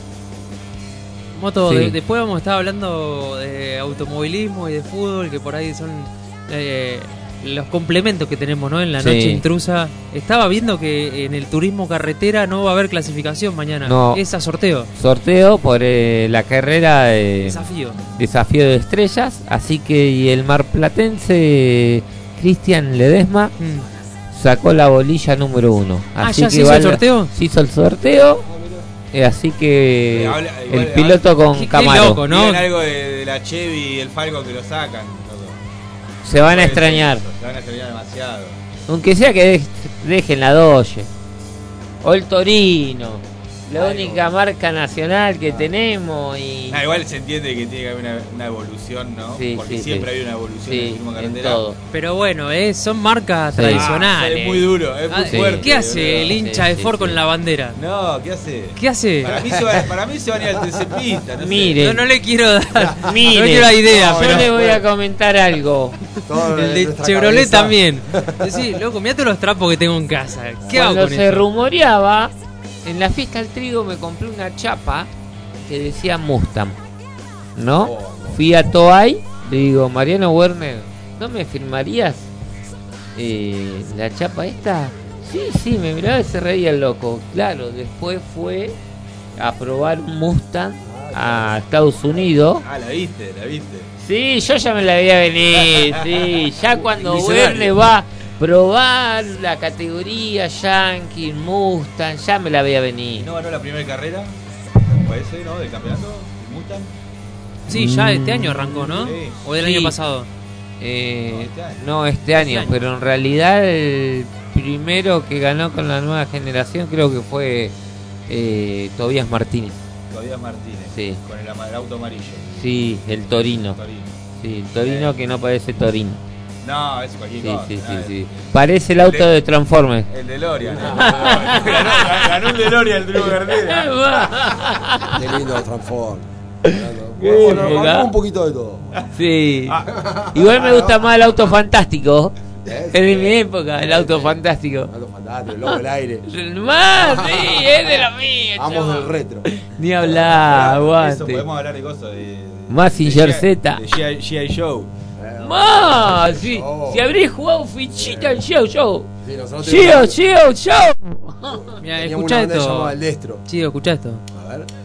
Moto, Sí. después vamos a estar hablando de automovilismo y de fútbol, que por ahí son los complementos que tenemos, ¿no? En la Sí. noche intrusa. Estaba viendo que en el turismo carretera no va a haber clasificación mañana. No. Es a sorteo. Sorteo por la carrera de Desafío. Desafío de Estrellas, así que y el marplatense Cristian Ledesma sacó la bolilla número 1. Ah, Así ¿ya que se hizo el vale- sorteo? Se hizo el sorteo, así que Igual- el piloto con qué Camaro loco, ¿no? Digan algo de la Chevy y el Falcon que lo sacan. loco. se van a Puede ser extrañar, eso, se van a extrañar demasiado. aunque sea que dejen la Dodge o el Torino, la única marca nacional que tenemos y Nah, igual se entiende que tiene que haber una evolución, ¿no? Sí, Porque sí, siempre sí. hay una evolución en el sí, turismo en carretera. todo. Pero bueno, son marcas Sí. tradicionales. Es muy duro, es muy Ah, fuerte. ¿Qué hace boludo. el hincha Sí, de sí, Ford sí. con la bandera? No, ¿qué hace? ¿Qué hace? Para mí se van a ir al TC Pista, no sé. Mire. No le quiero dar. Mire, no le quiero dar idea, yo pero le voy a comentar algo. Todo el en de nuestra Chevrolet cabeza. también. Sí, loco, mirá todos los trapos que tengo en casa. ¿Qué hago Cuando con se eso? rumoreaba, en la fiesta al trigo me compré una chapa que decía Mustang, ¿no? Fui a Toay, le digo, Mariano Werner, ¿no me firmarías la chapa esta? Sí, me miraba y se reía el loco. Claro, después fue a probar un Mustang a Estados Unidos. Ah, la viste. Sí, yo ya me la veía venir, sí, ya cuando Visionario. Werner va a probar la categoría Yankee, Mustang, ya me la veía venir. ¿No ganó la primera carrera? Parece, ¿no? Del campeonato. ¿El Mustang? Sí, ya este año arrancó, ¿no? Sí. ¿O del Sí. año pasado? No, este año, año. pero en realidad el primero que ganó con la nueva generación creo que fue Tobías Martínez. Todavía Martínez. Sí. Con el auto amarillo. Sí, el Torino. Torino. Sí, el Torino que no parece Torino. No, es cualquier Sí, cosa. sí, Ah, sí. Parece el auto de Transformers. El DeLorean. Ganó el DeLorean el triunfo carretera. Qué lindo Transform. Qué Bueno, época. hablamos un poquito de todo. Sí. Igual me gusta más el auto fantástico. ¿Eh? Es de mi época, el auto fantástico. Algo fantástico, el lobo del aire. Más, sí, es de lo mío. Vamos chavo. del retro. Ni hablar, Eso, aguante. podemos hablar de cosas de. Mazinger de Z. De G.I. Joe. Más, sí. Oh. Si habréis jugado fichita en Show. Sí, nosotros Show. teníamos Mira, una escuchá banda esto. llamada El Destro. Chido, escuchá esto. A ver.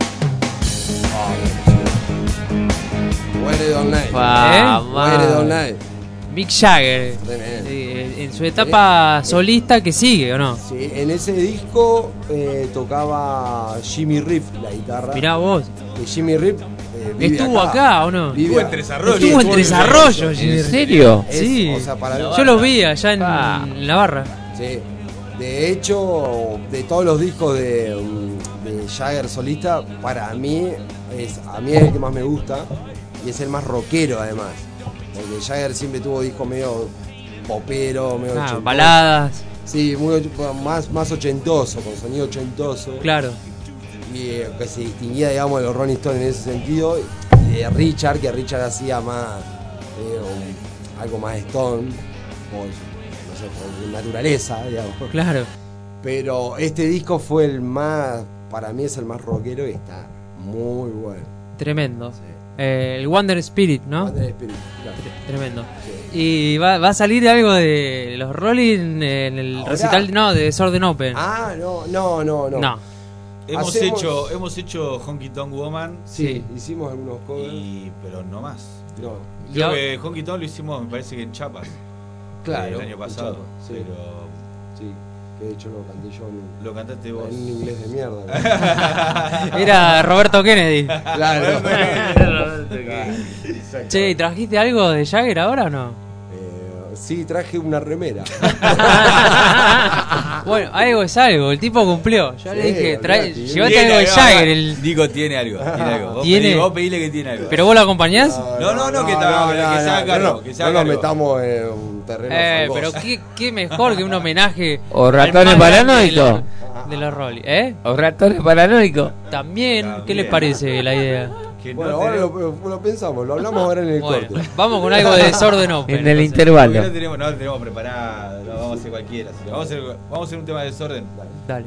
Wired All Night. Wired All Night. Mick Jagger. Tremendo. En su etapa solista que sigue, ¿o no? Sí, en ese disco tocaba Jimmy Riff la guitarra. Mirá vos. Que Jimmy Riff vive ¿Estuvo acá o no? Vive Estuvo en acá. Tres Arroyos. Estuvo en Tres Arroyos, Jimmy ¿En Riff. serio? Es- Sí. o sea, para Yo los vi allá en Ah. Navarra. Sí. De hecho, de todos los discos de Jagger solista, para mí es el que más me gusta y es el más rockero además. Porque Jagger siempre tuvo discos medio popero, medio ochentoso. Baladas, Sí, más ochentoso, con sonido ochentoso. claro. Y que se distinguía, digamos, de los Rolling Stones en ese sentido. Y de Richard, que Richard hacía más algo más Stone, no sé, por naturaleza, digamos. Claro. Pero este disco fue el más, para mí es el más rockero y está muy bueno. Tremendo. Sí. El Wonder Spirit, ¿no? Wonder Spirit, claro. Tremendo. Sí. Y va a salir algo de los Rolling en el ¿Ahora? recital, no, de Desorden Open. Ah, no. No. hemos hecho Honky Tonk Woman, Sí, hicimos algunos covers. pero no más. No, Creo que Honky Tonk lo hicimos, me parece que en Chiapas. claro. El año pasado. Sí, Pero sí, que de hecho lo canté yo lo cantaste vos. en un inglés de mierda. Era Roberto Kennedy. Claro. Che, ¿trajiste algo de Jagger ahora o no? Sí, traje una remera. Bueno, algo es algo, el tipo cumplió. Yo Sí, le dije, olvidate. llevate algo de Jagger. Digo, tiene algo. Vos ¿Tiene? Vos pedile que tiene algo. ¿Pero vos lo acompañás? No, que se haga cargo. Que se haga no nos cargo. metamos en un terreno Pero fangoso. qué mejor que un homenaje. O al ratones más grande paranoicos. De los Rolling. O ratones paranoicos. También, ¿qué les parece la idea? Que Bueno, no ahora tenemos- lo pensamos, lo hablamos ahora en el Bueno, corte. vamos con algo de Desorden Open. En el entonces. intervalo. porque no lo tenemos preparado, no, vamos a hacer cualquiera. Así que vamos a hacer un tema de desorden. Dale.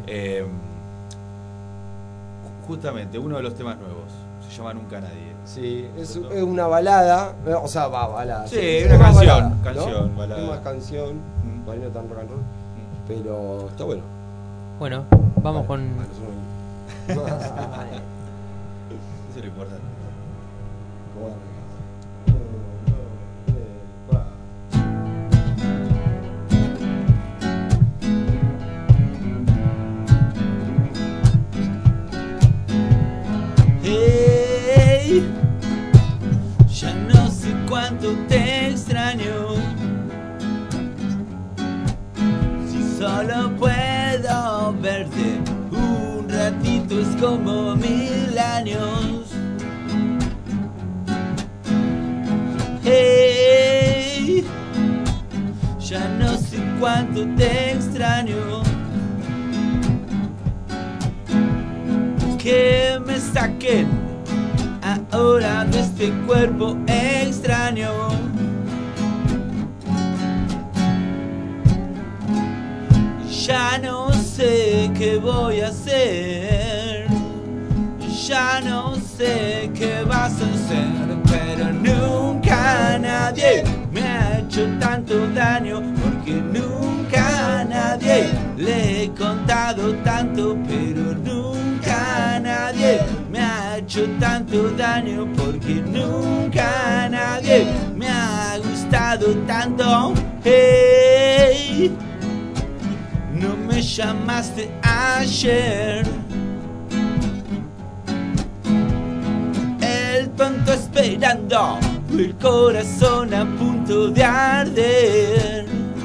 Justamente, uno de los temas nuevos se llama Nunca Nadie. Sí, es una balada, o sea, balada. Sí, es una más canción, balada, canción, ¿no? balada. Es más canción, no tan rock and roll, pero está bueno. Bueno, vamos con. Eso es lo importante. Hey, ya no sé cuánto te extraño. Si solo puedo verte un ratito es como 1000 años. Hey, ya no sé cuánto te extraño. Que me saquen ahora de este cuerpo extraño. Ya no sé qué voy a hacer, ya no sé qué vas a hacer, pero nunca nadie me ha hecho tanto daño, porque nunca a nadie le he contado tanto, pero nunca a nadie me ha hecho tanto daño, porque nunca a nadie me ha gustado tanto. Hey, no me llamaste ayer, el tonto esperando, el corazón a punto de arder.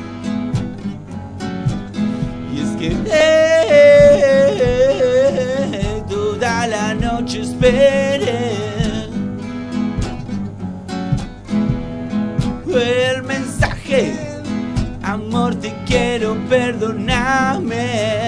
Y es que toda la noche esperé el mensaje: amor, te quiero, perdóname.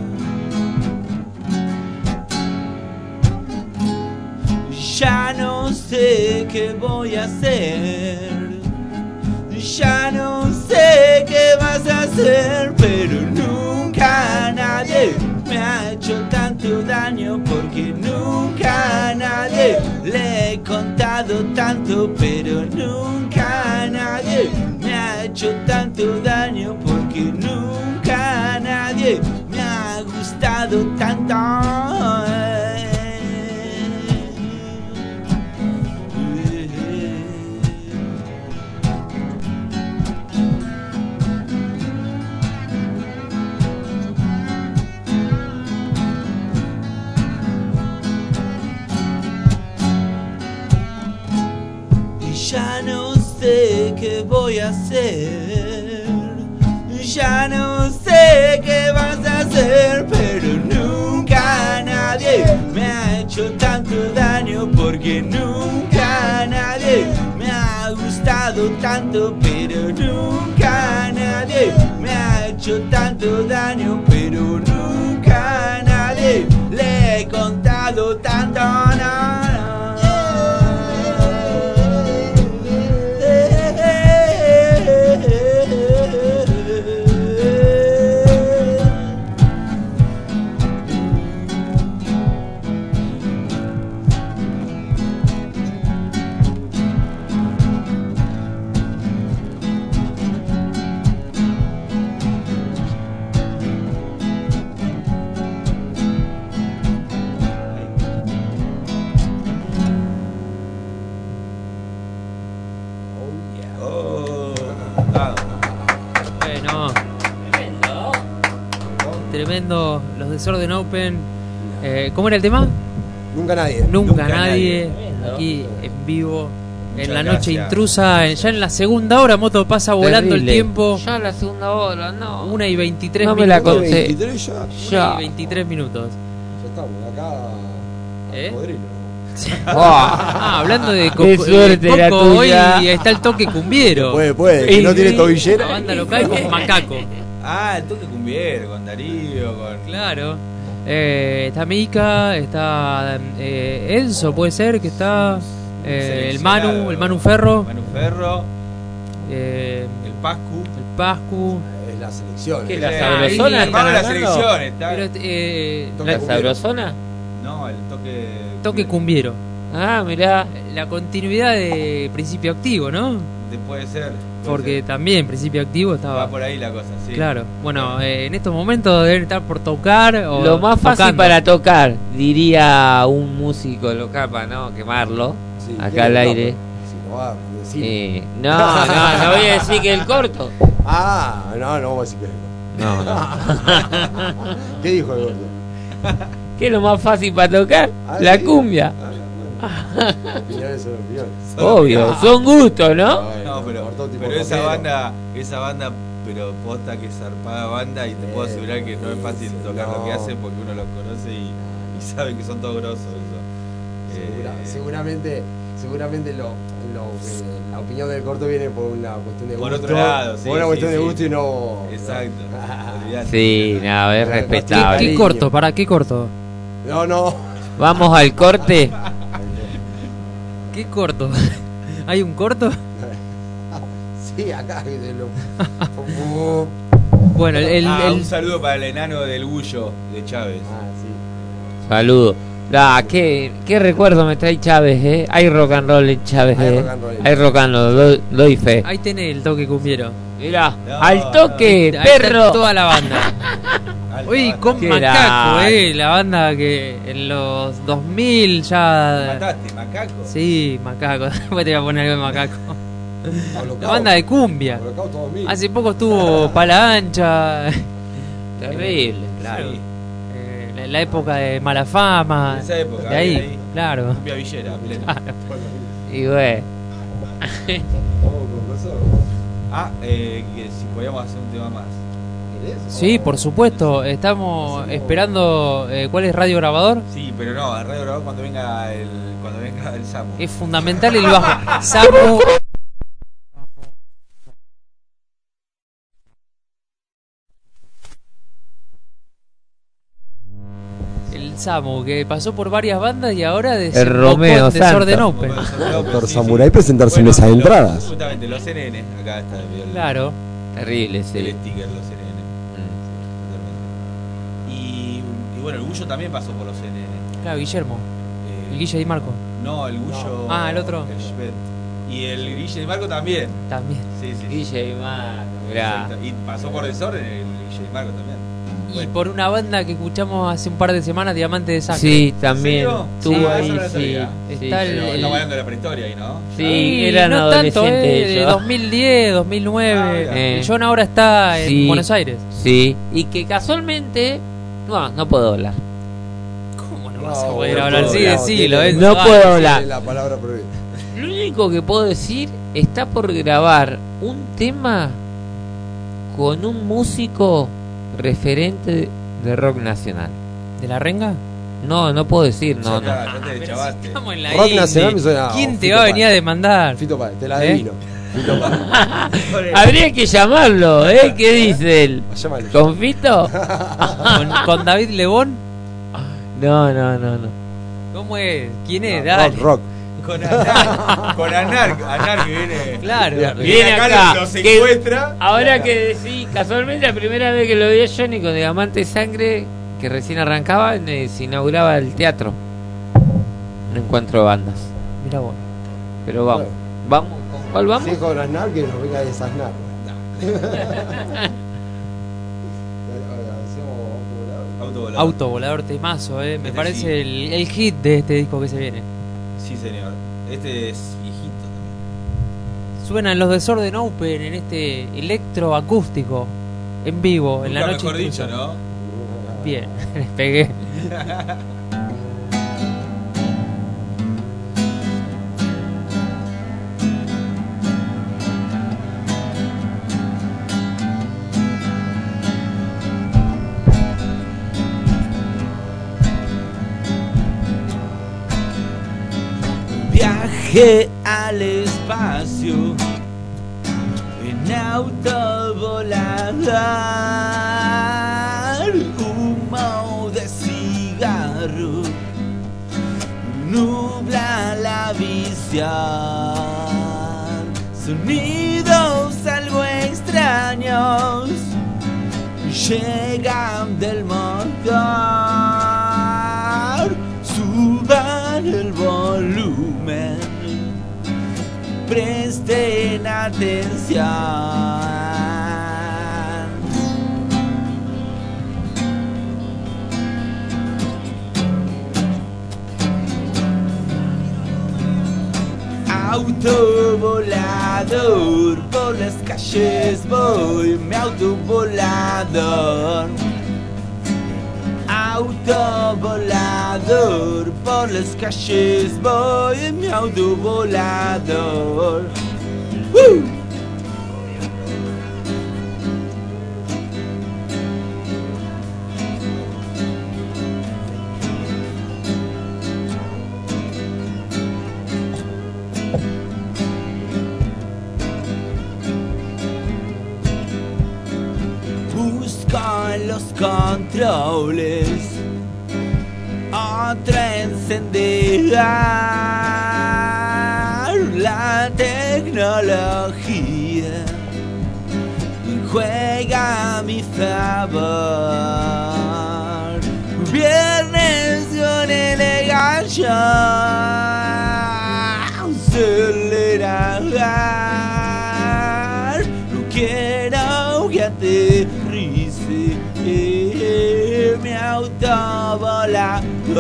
Ya no sé qué voy a hacer, ya no sé qué vas a hacer, pero nunca nadie me ha hecho tanto daño, porque nunca a nadie le he contado tanto, pero nunca a nadie me ha hecho tanto daño, porque nunca a nadie me ha gustado tanto. Ya no sé qué voy a hacer, ya no sé qué vas a hacer, pero nunca nadie me ha hecho tanto daño, porque nunca nadie me ha gustado tanto, pero nunca nadie me ha hecho tanto daño, pero nunca nadie le he contado tanto. No. tremendo. Los Desorden Open. ¿Cómo era el tema? Nunca nadie. Nunca nadie. Tremendo. Aquí en vivo. En Muchas la noche gracias. intrusa. Ya en la segunda hora, Moto, pasa volando Terrible. el tiempo. Ya la segunda hora, no. 1:23 No me la minutos. conté. 23 ya. Ya. 1:23 minutos. Ya estamos acá. ¿Eh? Cocodrilo. Ah, hablando de Qué suerte la Coco, hoy tuya. está el toque cumbiero. Puede. Que no tiene La tobillera. banda local con Macaco. Ah, el toque cumbiero, con Darío, con. Claro. Está Mika, está Enzo, puede ser que está el Manu Ferro, Manu Ferro, el el Pascu. Pascu. Es la selección. ¿Qué, la Sí, sabrosona ahí, están armado la armando? selección, está. Pero, Toque ¿La cumbiero. sabrosona? No, el toque. toque cumbiero. Ah, mirá. La continuidad de Principio Activo, ¿no? Puede ser. Porque también Principio Activo Va estaba. por ahí la cosa, sí. Claro. Bueno, en estos momentos deben estar por tocar. O Lo más fácil tocando. para tocar, diría un músico local para no quemarlo, Sí, acá ¿quién al es? aire. Si no va a decir. No voy a decir que el corto. Ah, no vamos a decir que es No, no. ¿Qué dijo el gordo? ¿Qué es lo más fácil para tocar? Ah, La sí. cumbia. Opiniones son opiniones. Obvio, son gustos, ¿no? No, pero Cortó tipo esa rockero. banda, pero posta que es zarpada banda y te puedo asegurar que no es fácil tocar lo que no. hacen porque uno los conoce y sabe que son todos grosos. Eso. Seguramente la opinión del corto viene por una cuestión de Por gusto. otro lado, sí, por una sí, cuestión de sí. gusto y no. Exacto. Olvidate. Sí, no, es ¿Qué respetable. corto? ¿Para qué corto? No. Vamos al corte. ¿Qué corto? ¿Hay un corto? Sí, acá. Ah, Bueno, Un saludo para el enano del Gullo de Chávez. sí. Saludo. Qué recuerdo me trae Chávez, Hay rock and roll en Chávez, Hay rock and roll en Hay rock and roll, doy fe. ahí tenés el toque cumbiero. Mirá, No, al toque, Ahí está perro. toda la banda. Uy, con Qué Macaco, grande. la banda que en los 2000 ya. Mataste, macaco. Sí, Macaco. Después te voy a poner algo de Macaco. La Holocausto. banda de cumbia. Holocausto 2000. Hace poco estuvo Pala Ancha. Terrible. Claro. Sí. La época de Mala Fama. En esa época, De ahí, ahí. claro. Cumbia Villera, plena. Y bueno, Que si podíamos hacer un tema más. Sí, por supuesto. Estamos esperando. ¿Cuál es Radio Grabador? Sí, pero no, a Radio Grabador cuando venga el Samu. Es fundamental el bajo. Samu. El Samu, que pasó por varias bandas y ahora desembocó Romeo en Desorden Santo. Open. Doctor Samurai presentarse en mesa de entradas. Justamente, los CNN, acá está el, Claro. terrible, el sí. sticker, los CNN. Totalmente. Y bueno, el Gullo también pasó por los CNN. Claro, Guillermo. Eh, El Guille Di Marco. No, el Gullo. Ah, el otro. El Schmidt. Y el Guille Di Marco también. También. Sí, sí. Guille y Marco, mirá. Exacto. Y pasó por Desorden el Guille Di Marco también. Y Bueno. por una banda que escuchamos hace un par de semanas, Diamante de Sangre. Sí, también. serio? Estuvo Sí, ahí, eso no lo sí. sabía. Sí, Está sí. el- Pero estamos hablando de la prehistoria ahí, ¿no? Sí, eran no tanto, adolescentes de ellos. 2010, 2009. Ah, mira. John ahora está en Sí. Buenos Aires. Sí, y que casualmente. No puedo hablar. ¿Cómo no No, vas a poder no hablar? puedo Sí, hablar, decilo. tiene- No dale. puedo hablar. La palabra prohibida. Lo único que puedo decir, está por grabar un tema con un músico referente de rock nacional. ¿De la renga? No puedo decir, no. Ya te chavaste. Estamos en la Rock indie. nacional me suena a ¿Quién te Fito va a venir a Páez. demandar? Fito Páez, te la ¿Eh? adivino. Fito Páez. Habría que llamarlo, ¿Qué dice él? Llámale. ¿Con Fito? ¿Con David Lebón? No. ¿Cómo es? ¿Quién es? No, Dale. rock. Con Anar que viene. Claro. Viene acá, Lo que- secuestra. Ahora que decís, casualmente la primera vez que lo vi a Johnny con Diamante de Sangre, que recién arrancaba, se inauguraba el teatro. Un encuentro de bandas. Mira vos. Pero vamos. Bueno. ¿Vamos? ¿Con cuál vamos? Si es con Aznar, que nos venga a desasnar. Autovolador temazo, Me Este parece sí. el hit de este disco que se viene. Sí, señor. Este es viejito también. Suenan los Desorden Open en este electroacústico en vivo, en la Nunca noche. mejor incluso. dicho, ¿no? Bien, les pegué. Viaje al espacio en auto volador, humo de cigarro nubla la visión, sonidos algo extraños llegan del motor, suban el volumen, presten atención. Auto volador, por las calles voy, mi auto volador. Auto volador, por las calles voy en mi auto volador. Busco los controles, otra encender la tecnología juega a mi favor. Viernes con elegancia acelerar, no quiero que aterrice mi auto volador.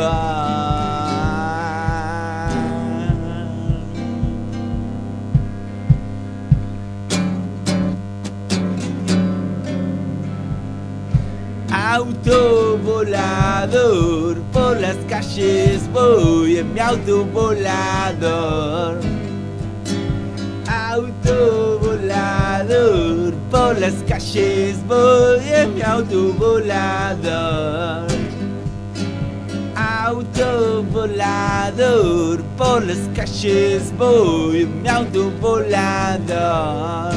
Auto volador, por las calles voy en mi auto volador. Auto volador, por las calles voy en mi auto volador. Auto volador, por las calles voy en mi auto volador.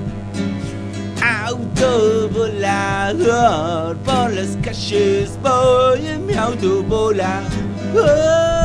Auto volador, por las calles voy en mi auto volador.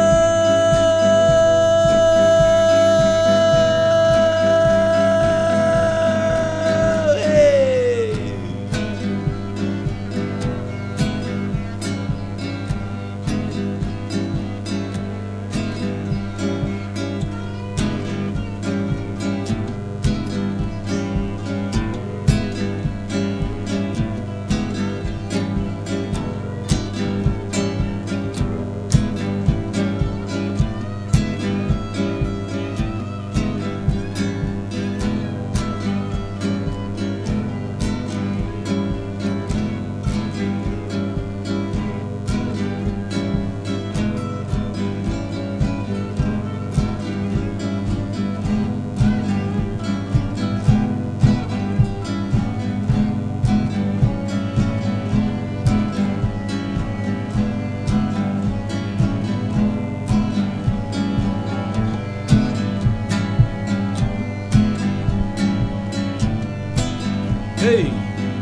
Hey.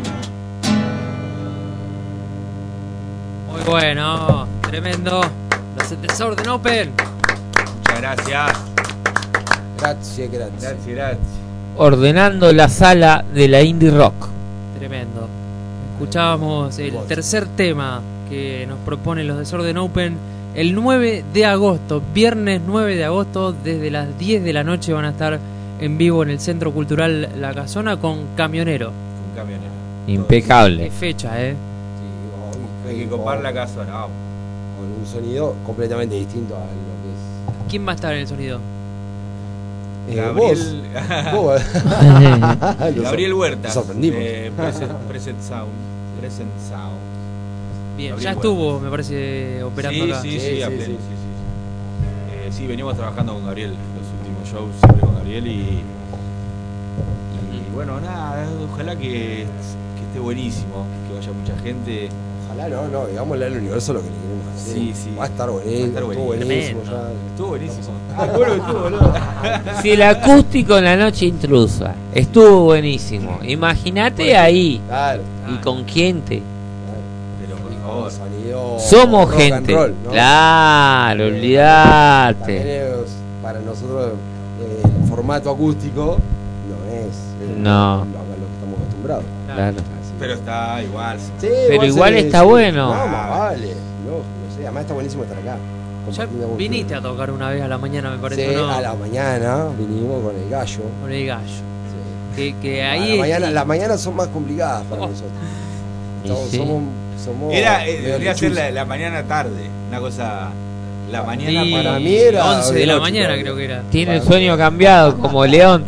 Muy bueno, tremendo. Los Desorden Open. Muchas gracias. Gracias. Gracias. Ordenando la sala de la indie rock. Tremendo. Escuchábamos el tercer tema que nos proponen los Desorden Open el 9 de agosto, viernes 9 de agosto, desde las 10 de la noche van a estar en vivo en el Centro Cultural La Casona con Camionero. Con camionero. Impecable. Qué fecha, Hay que copar la casa ahora, vamos. Con un sonido completamente distinto a lo que ¿Quién va a estar en el sonido? es. Gabriel, Vos. Gabriel Huertas. Sorprendimos. Present Sound. Bien, abril, ya bueno. estuvo, me parece, operando Sí, acá. sí, Sí, sí, a sí, pleno, sí. sí. Sí, venimos trabajando con Gabriel, los últimos shows siempre con Gabriel y bueno, nada, ojalá que esté buenísimo, que vaya mucha gente. Ojalá no, digámosle al universo lo que le queremos hacer. Sí, sí. Va a estar Va a buenísimo. estar Estuvo Tremendo. buenísimo ya. Estuvo buenísimo. Ah, qué bueno que estuvo, boludo. Si el acústico en la noche intrusa estuvo buenísimo, imagínate ahí. Claro. ¿Y con quién te? Pero por Y con favor. sonido Somos rock and gente. roll, ¿no? Claro, También olvidate. es, para nosotros el formato acústico no es No. a lo que estamos acostumbrados. Claro. Así. Pero está igual. Sí, Pero igual está bueno. No, más vale. No sé, además está buenísimo estar acá. Ya compartiendo con viniste a ustedes. tocar una vez a la mañana, me parece, Sí, ¿no? a la mañana vinimos con el gallo. Con el gallo. Sí. Que A ahí. la mañana, las mañanas son más complicadas para Oh. nosotros. Y Somos, sí. somos Era, medio debería ser lechuzos. la mañana tarde. Una cosa. La mañana Sí, para mí era 11 de la noche mañana, todavía. creo que era. Tiene el sueño cambiado como León.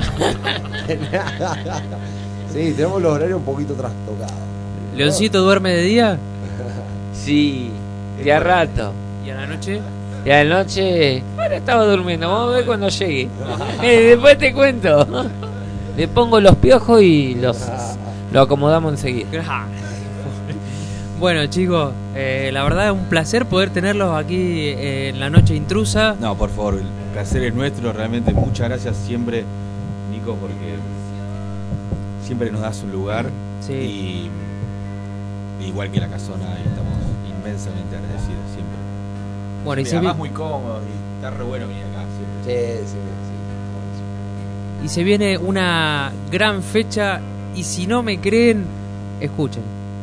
Sí, tenemos los horarios un poquito trastocados. ¿Leoncito duerme de día? Sí, de a rato. ¿Y a la noche? Y a la noche. Ahora estaba durmiendo, vamos a ver cuando llegue. Después te cuento. Le pongo los piojos y lo acomodamos enseguida. Bueno, chicos, la verdad es un placer poder tenerlos aquí en la noche intrusa. No, por favor, el placer es nuestro. Realmente, muchas gracias siempre, Nico, porque siempre nos das un lugar. Sí. Y igual que la casona, y estamos inmensamente agradecidos siempre. Bueno, y Y se, además vi- muy cómodo y está re bueno venir acá siempre. Sí. y se viene una gran fecha. Y si no me creen, escuchen.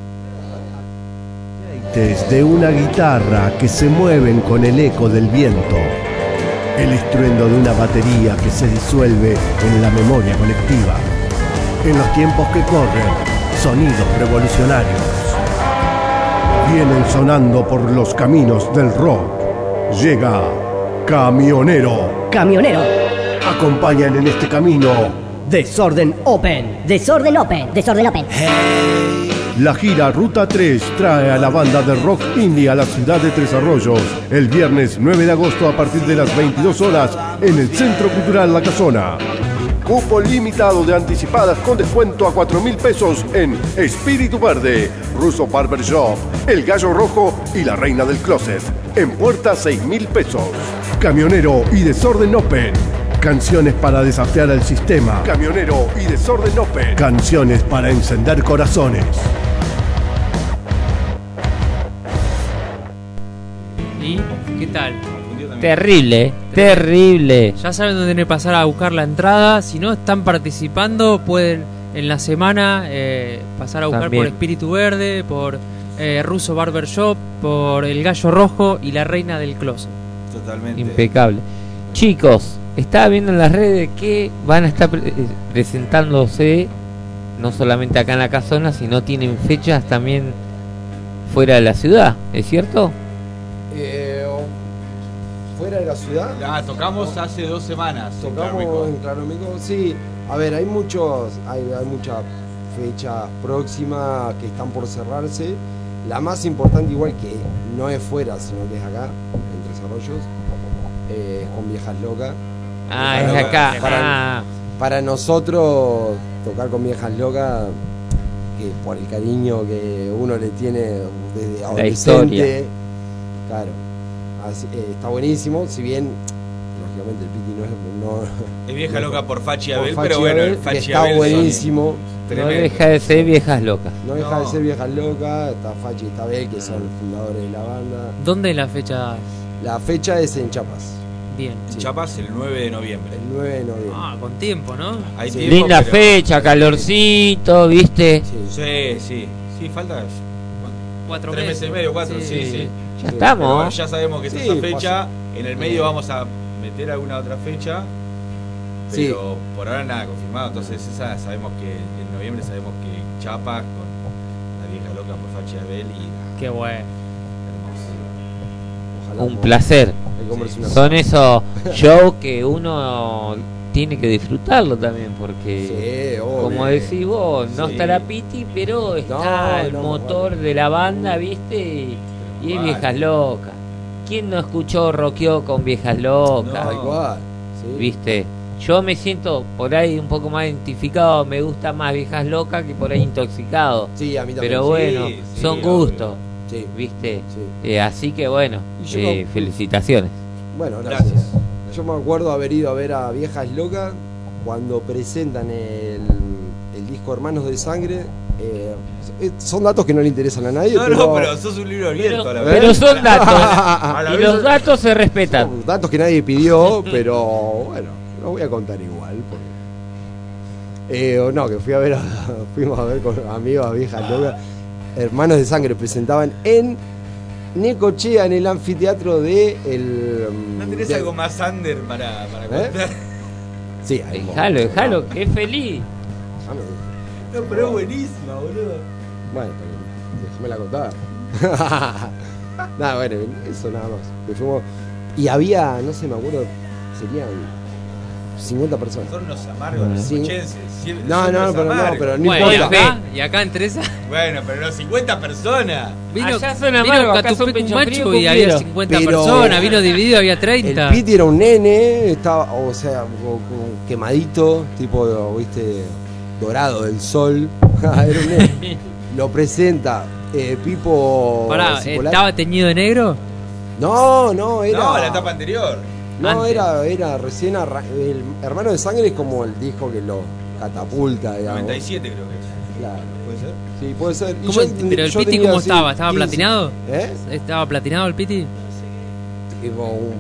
De una guitarra que se mueven con el eco del viento, el estruendo de una batería que se disuelve en la memoria colectiva. En los tiempos que corren, sonidos revolucionarios vienen sonando por los caminos del rock. Llega Camionero. Camionero. Acompañan en este camino Desorden Open. Desorden Open. Desorden Open. la gira Ruta 3 trae a la banda de rock indie a la ciudad de Tres Arroyos el viernes 9 de agosto a partir de las 22 horas en el Centro Cultural La Casona. Cupo limitado de anticipadas con descuento a 4.000 pesos en Espíritu Verde, Russo Barber Shop, El Gallo Rojo y La Reina del Closet. En puerta 6.000 pesos. Camionero y Desorden Open. Canciones para desafiar al sistema. Camionero y Desorden Open. Canciones para encender corazones. ¿Y qué tal? Terrible, terrible. Ya saben dónde tienen que pasar a buscar la entrada. Si no están participando, pueden en la semana pasar a buscar También. por Espíritu Verde, por Russo Barber Shop, por El Gallo Rojo y La Reina del Closet. Totalmente. Impecable. Chicos, estaba viendo en las redes que van a estar presentándose no solamente acá en la casona, sino tienen fechas también fuera de la ciudad, ¿es cierto? Fuera de la ciudad. Ah, tocamos hace 2 semanas. en Tocamos Clarmico. en Claramico, sí. A ver, hay muchas fechas próximas que están por cerrarse. La más importante, igual que no es fuera, sino que es acá, en Tres Arroyos, es con Viejas Locas. Ah, Viejas es Locas, acá. Para, Ah, para nosotros, tocar con Viejas Locas, que por el cariño que uno le tiene desde adolescente, historia. claro, así, está buenísimo. Si bien, lógicamente, el Piti no Es vieja loca por Fachi por Abel, Fachi pero bueno, Abel, el que Fachi está Abel son buenísimo. no tremendo. deja de ser viejas locas. No deja de No. ser Viejas Locas, está Fachi y está Abel, que son los fundadores de la banda. ¿Dónde es la fecha? La fecha es en Chiapas, Bien. En Chiapas el 9 de noviembre. el 9 de noviembre. Ah, con tiempo, ¿no? Hay Sí. tiempo, Linda pero- fecha, calorcito, ¿viste? Sí. Sí, falta 4 3 meses y medio, 4, sí, sí. Ya Sí. Pero estamos. bueno, ya sabemos que es Sí, esa fecha. En el medio Sí. vamos a meter alguna otra fecha. Sí. Pero por ahora nada confirmado. Entonces esa sabemos que en noviembre sabemos que Chiapas con la vieja loca por Fachi Abel y Qué bueno. Ojalá Un podamos- placer. hay que comprarse una- Son esos shows que uno tiene que disfrutarlo también, porque Sí, obvio. como decís vos, no Sí. está la Piti, pero está el no, motor bueno. de la banda, ¿viste? Y es Vale. Viejas Locas. ¿Quién no escuchó rockeó con Viejas Locas? Tal cual. Sí. ¿Viste? Yo me siento por ahí un poco más identificado, me gusta más Viejas Locas que por ahí Intoxicado. Sí, a mí también. Pero Sí, bueno, sí, son obvio. gustos, Sí. ¿viste? Sí. Así que bueno, Y yo no- felicitaciones. Bueno, gracias. Gracias. Yo me acuerdo haber ido a ver a Viejas Locas cuando presentan el disco Hermanos de Sangre. Son datos que no le interesan a nadie. No, pero sos un libro abierto a la Pero vez. son datos. A la Y vez- los datos se respetan. Son datos que nadie pidió, pero bueno, los voy a contar igual. No, que fuimos a ver con amigos a Viejas Locas. Hermanos de Sangre presentaban en Necochea, en el anfiteatro de el. ¿No tenés de- algo más under para ¿Eh? contar? Sí, hay un Déjalo, montón. déjalo, que es feliz. No, pero es buenísima, boludo. Bueno, pero déjame la contar. Nada, bueno, eso nada más. Que fuimos- y había, no sé, me acuerdo, serían 50 personas. Son unos amargos los Sí. cochenses. No, no, pero no Bueno, importa. y acá entre esas Bueno, pero no, 50 personas. Allá son amargos, acá son Catupec pecho Macho frío y había cumplieron. 50 Pero- personas, vino dividido, había El 30. Piti era un nene, estaba, o sea, como quemadito, tipo, viste, dorado del sol. Era un nene. Lo presenta Pipo. Pará, Cipollari. ¿estaba teñido de negro? No, era. No, la etapa anterior. No, Antes. era recién el Hermano de Sangre es como el disco que lo catapulta, digamos. 97 creo que es. Claro. ¿Puede ser? Sí, puede ser. Y ¿Cómo- yo- pero el yo Piti tenía cómo así estaba? ¿Estaba 15. platinado? ¿Eh? ¿Estaba platinado el Piti? Tipo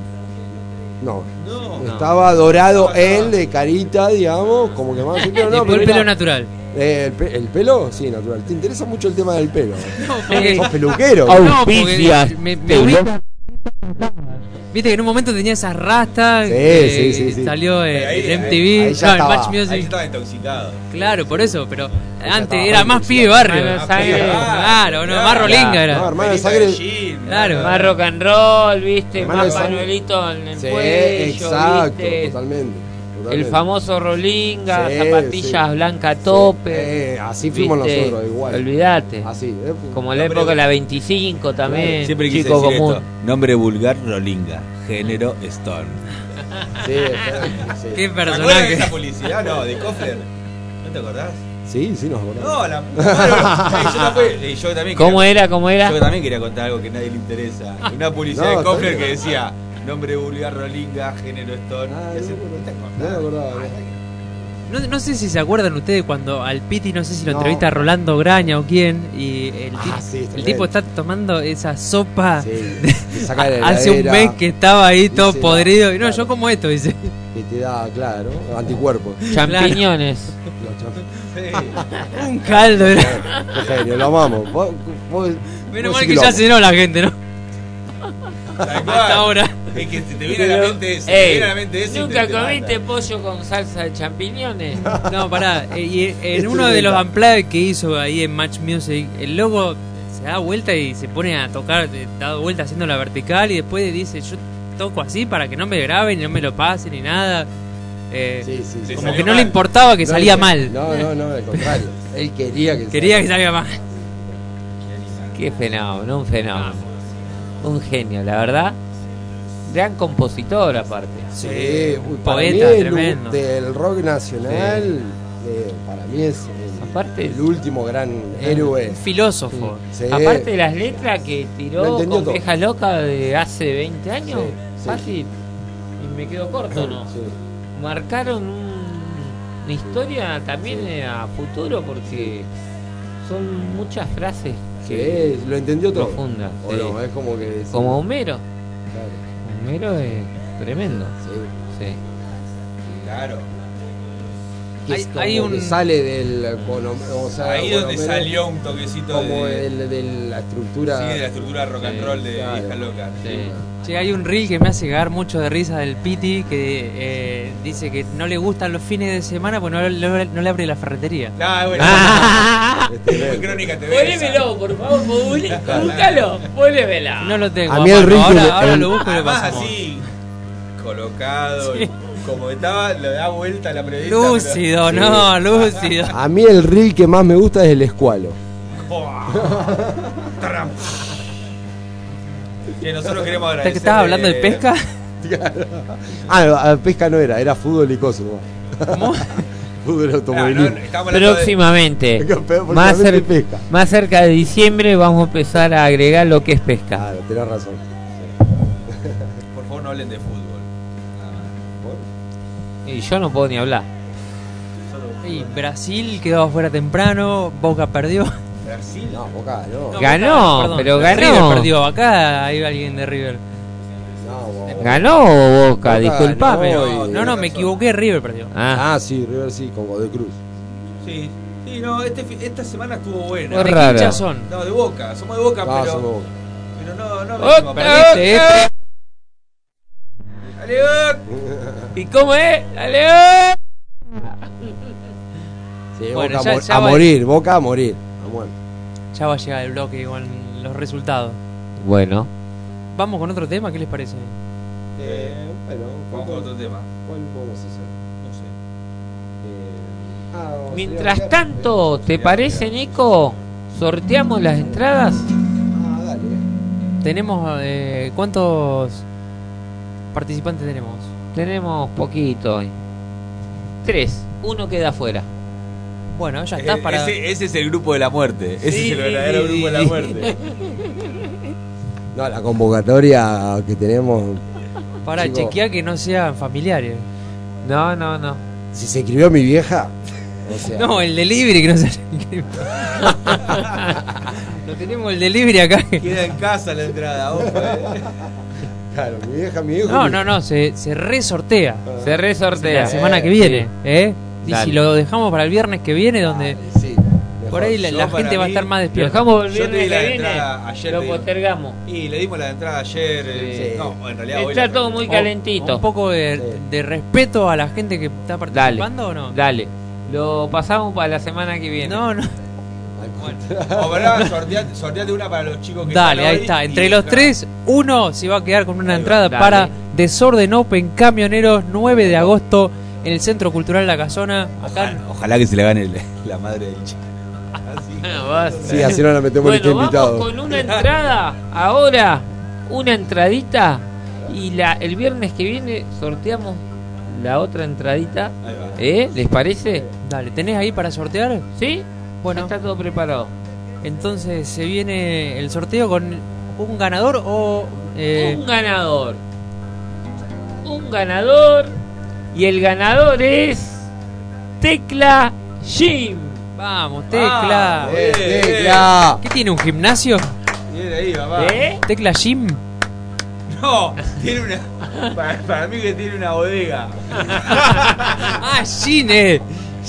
no. No. Estaba dorado Estaba- él de carita, digamos, como que más. Pero no, Después pero el pelo era- natural. ¿El pelo? Sí, natural. ¿Te interesa mucho el tema del pelo? No, porque- ¿Sos peluquero? Au. No, porque Auspicias. me ubica- Viste que en un momento tenía esas rastas. Sí, sí. Salió Ahí- en ahí- MTV. ahí ya no, en estaba. Match Ahí Music. estaba intoxicado. Claro, por eso, pero ya antes estaba era más intoxicado. pibe barrio. Hermano de Sangre. Claro, no, más rolinga era. No, Hermano de Pelito Sangre. jean, Claro. Más rock and roll, viste, Hermano más de Sangre. pañuelito en el Sí, cuello, exacto, viste. totalmente. El famoso rolinga, Sí, zapatillas sí. blancas a tope. Así fuimos ¿viste? nosotros, igual. Olvídate. Así, Como en la época de la 25 también, Siempre quise chico decir común. esto. Nombre vulgar, Rolinga. Género, Stone. Sí, sí. Qué ¿Te acuerdas de personaje. esa publicidad? No, de Kofler. ¿No te acordás? Sí, nos acordamos. No, la puta madre. Yo también ¿Cómo quería- era? ¿Cómo era? Yo también quería contar algo que a nadie le interesa. Una publicidad No, de está Kofler bien. que decía nombre vulgar, Rolinga, género, Stone. Ah, Y así- no me acordaba. No sé si se acuerdan ustedes cuando al Piti, no sé si lo No. entrevista Rolando Graña o quién, y Sí, el tremendo. tipo está tomando esa sopa. Sí, te saca de la Hace un heladera, mes que estaba ahí todo Dice, podrido. Y no, claro. yo como esto, dice. que te da, claro, anticuerpos. Champiñones. Los champ- Un caldo. Era. Qué genio, lo amamos. Menos vos mal sí que lo ya amás. cenó la gente, ¿no? Tal cual. Hasta ahora. Es que se te viene a la mente eso. Ey, Te viene a la mente eso y ¿nunca te comiste mata. pollo con salsa de champiñones? No, pará. Y en Es uno de los tremenda. unplugged que hizo ahí en Match Music, el loco se da vuelta y se pone a tocar, da vuelta haciendo la vertical y después dice, yo toco así para que no me graben, no me lo pasen ni nada. Sí, sí, sí. Como salió que no mal. le importaba que No, salía no, mal. No, al contrario. Él quería que Quería que salga mal. Qué fenómeno, un fenómeno. Un genio, la verdad. Gran compositor aparte. Sí, un para mí poeta el- tremendo. del rock nacional, para mí es Aparte- el último gran héroe. Un filósofo. Sí. Aparte de las letras que Lo tiró entendió con todo. Vieja Loca de hace 20 años, Sí, sí. fácil. Y me quedo corto, ¿no? Sí. Marcaron una historia también a futuro porque son muchas frases que Sí, lo entendió todo. profundas. O sí. no, es como que. sí, Como Homero. claro, Homero es tremendo. sí. Sí. Claro. Que Hay- es como hay un- que sale del. O sea, Ahí donde Bonomero, salió un toquecito como de, de la estructura. sí, de la estructura rock and roll de claro. Vieja Loca. Sí. Che, hay un reel que me hace cagar mucho de risa del Piti que dice que no le gustan los fines de semana porque no le abre la ferretería. Ah, bueno. Es Muy tremendo. crónica te Ponémelo, por favor, búscalo, ponémelo. No lo tengo. A mí el mano. reel que ahora, me- ahora el- lo busco y lo Además pasamos. así, descolocado, Sí. como estaba, le da vuelta a la periodista. Lúcido, no, lúcido. A mí el reel que más me gusta es el escualo. Taram. Que nosotros queremos ¿Estás agradecer. hablando de pesca? Pesca no era fútbol y cosas. ¿Cómo? Fútbol No, automovilismo. estamos hablando Próximamente, más, Próximamente pesca. más cerca de diciembre, vamos a empezar a agregar lo que es pesca. Claro, tenés razón. Por favor, no hablen de fútbol. Y yo no puedo ni hablar. Y Brasil quedó afuera temprano, Boca perdió. Brasil. No, Boca no. No, Ganó, Boca, pero River ganó. perdió, acá hay alguien de River. No, ¿Ganó Boca? Disculpame. ganó. No, me equivoqué, River perdió. Ah, Sí, River sí, con Godoy Cruz. Sí. Sí, no, esta semana estuvo buena. Fue ¿De raro. qué hinchas son? No, de Boca. Somos de Boca, Ah, pero. somos Boca. Pero no Boca, venimos a Perdiste, Boca. ¡Dale, Boca! ¿Y cómo es? ¡Dale! Sí, Bueno, Boca ya a va- morir, Boca a morir. A muerte. Ya va a llegar el bloque con los resultados. Bueno, Vamos con otro tema, ¿qué les parece? Bueno, Vamos con otro tema. ¿Cuál podemos hacer? No sé. mientras tanto, ¿te parece, Nico? ¿Sorteamos las entradas? Dale. Tenemos, ¿cuántos participantes tenemos? Tenemos poquito hoy. 3. Uno queda afuera. Bueno, ya está para... Ese es el grupo de la muerte. Ese Sí, es el verdadero sí, grupo de la sí. muerte. No, la convocatoria que tenemos. Para Chico. chequear que no sean familiares. No. Si se escribió mi vieja. O sea, No, el delivery que no se... No tenemos el delivery acá. Queda en casa la entrada, ojo, claro, mi vieja, mi hijo. No, se resortea Se resortea. la semana que viene, Sí. ¿eh? Y Dale. si lo dejamos para el viernes que viene, donde Sí, por ahí la Yo gente para va a mí- estar más Lo despierta. dejamos el Yo te viernes di la que viene. entrada ayer, Lo te digo. postergamos. Y le dimos la entrada ayer. Sí. No, en realidad hoy Está la- todo muy calentito. Un poco Sí. de respeto a la gente que está participando, ¿o no? Dale. Lo pasamos para la semana que viene. No. O verdad, sorteate una para los chicos que Dale, están ahí hoy está. y Entre los acá. tres, uno se va a quedar con una Ahí va, entrada dale. para Desorden Open Camioneros 9 de agosto en el Centro Cultural La Casona. Acá Ojalá que se le gane la madre del chico. Ah, vas. Sí, así no la metemos en este Bueno, invitado. vamos con una entrada ahora, una entradita, y el viernes que viene sorteamos la otra entradita. Ahí va. ¿Les parece? Dale, ¿tenés ahí para sortear? ¿Sí? Bueno. Ya está todo preparado. Entonces se viene el sorteo con un ganador o... Un ganador. Un ganador. Y el ganador es Tecla Jim. Vamos, Tecla. Tecla. ¿Qué tiene, un gimnasio? Bien ahí, papá. ¿Eh? Tecla Gym. No, tiene una. Para mí que tiene una bodega. Ah, Gine.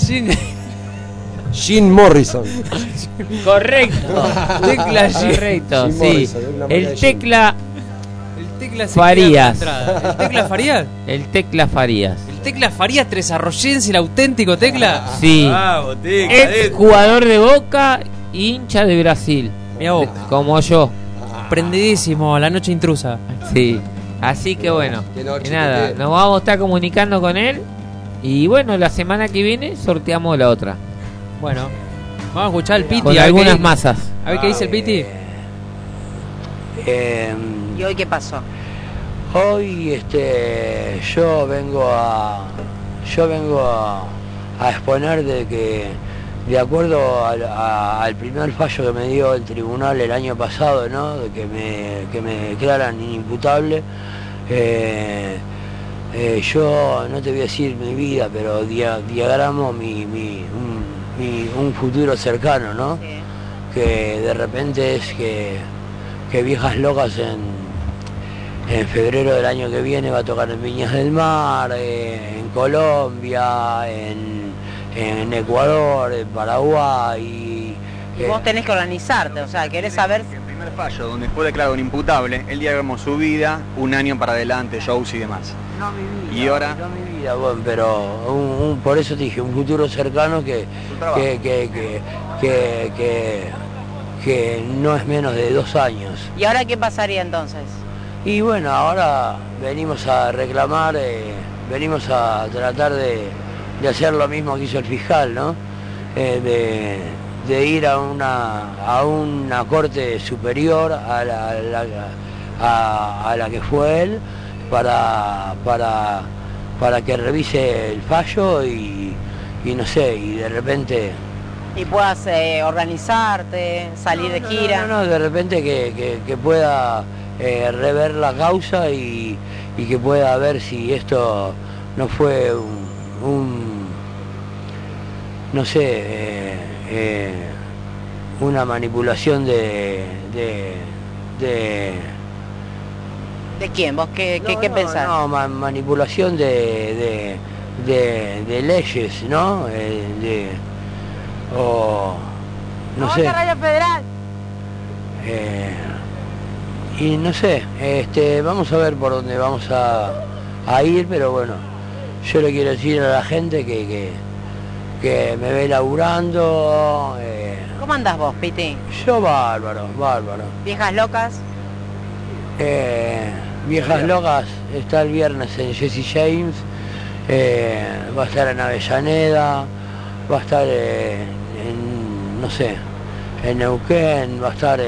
Jim Morrison. Correcto. Tecla Jim. Correcto, Jim sí. Morrison, una marca de El Jim. Tecla. El Tecla se Farías. queda con la entrada. ¿El Tecla Farías? El Tecla Farías. ¿El Tecla Farías Tresarroyense, el auténtico Tecla? Sí. Vamos, Tecla. Ex jugador de Boca, hincha de Brasil. Mirá vos, Como yo. prendidísimo a la noche intrusa. Sí. Así que bueno. Qué noche Y nada, que nos vamos a estar comunicando con él. Y bueno, la semana que viene sorteamos la otra. Bueno, vamos a escuchar al Piti. Con a ver algunas qué- masas. A ver qué dice el Piti. ¿Y hoy qué pasó? Hoy yo vengo a exponer de que de acuerdo al primer fallo que me dio el tribunal el año pasado, ¿no? De que me declaran inimputable, yo no te voy a decir mi vida, pero diagramo un futuro cercano, ¿no? Sí. Que de repente es que Viejas Locas en febrero del año que viene va a tocar en Viñas del Mar, en Colombia, en Ecuador, en Paraguay. Y vos tenés que organizarte, o sea, querés saber... El primer fallo, donde fue declarado un imputable, él diagramó su vida, un año para adelante, shows y demás. No mi vida, Y ahora- no mi vida, bueno, pero por eso te dije, un futuro cercano que ¿Y ahora qué pasaría entonces? Y bueno, ahora venimos a reclamar, venimos a tratar de hacer lo mismo que hizo el fiscal, ¿no? De ir a una corte superior a la que fue él para que revise el fallo y no sé, y de repente... Y puedas organizarte, salir de gira. No, de repente que pueda rever la causa y que pueda ver si esto no fue no sé, una manipulación de ¿De quién? ¿Vos qué pensás? No, manipulación de leyes, ¿no? No sé. Radio Federal! Y no sé, vamos a ver por dónde vamos a ir, pero bueno, yo le quiero decir a la gente que me ve laburando. ¿Cómo andás vos, Piti? Yo bárbaro. ¿Viejas locas? Viejas locas está el viernes en Jesse James, va a estar en Avellaneda, va a estar no sé, en Neuquén, va a estar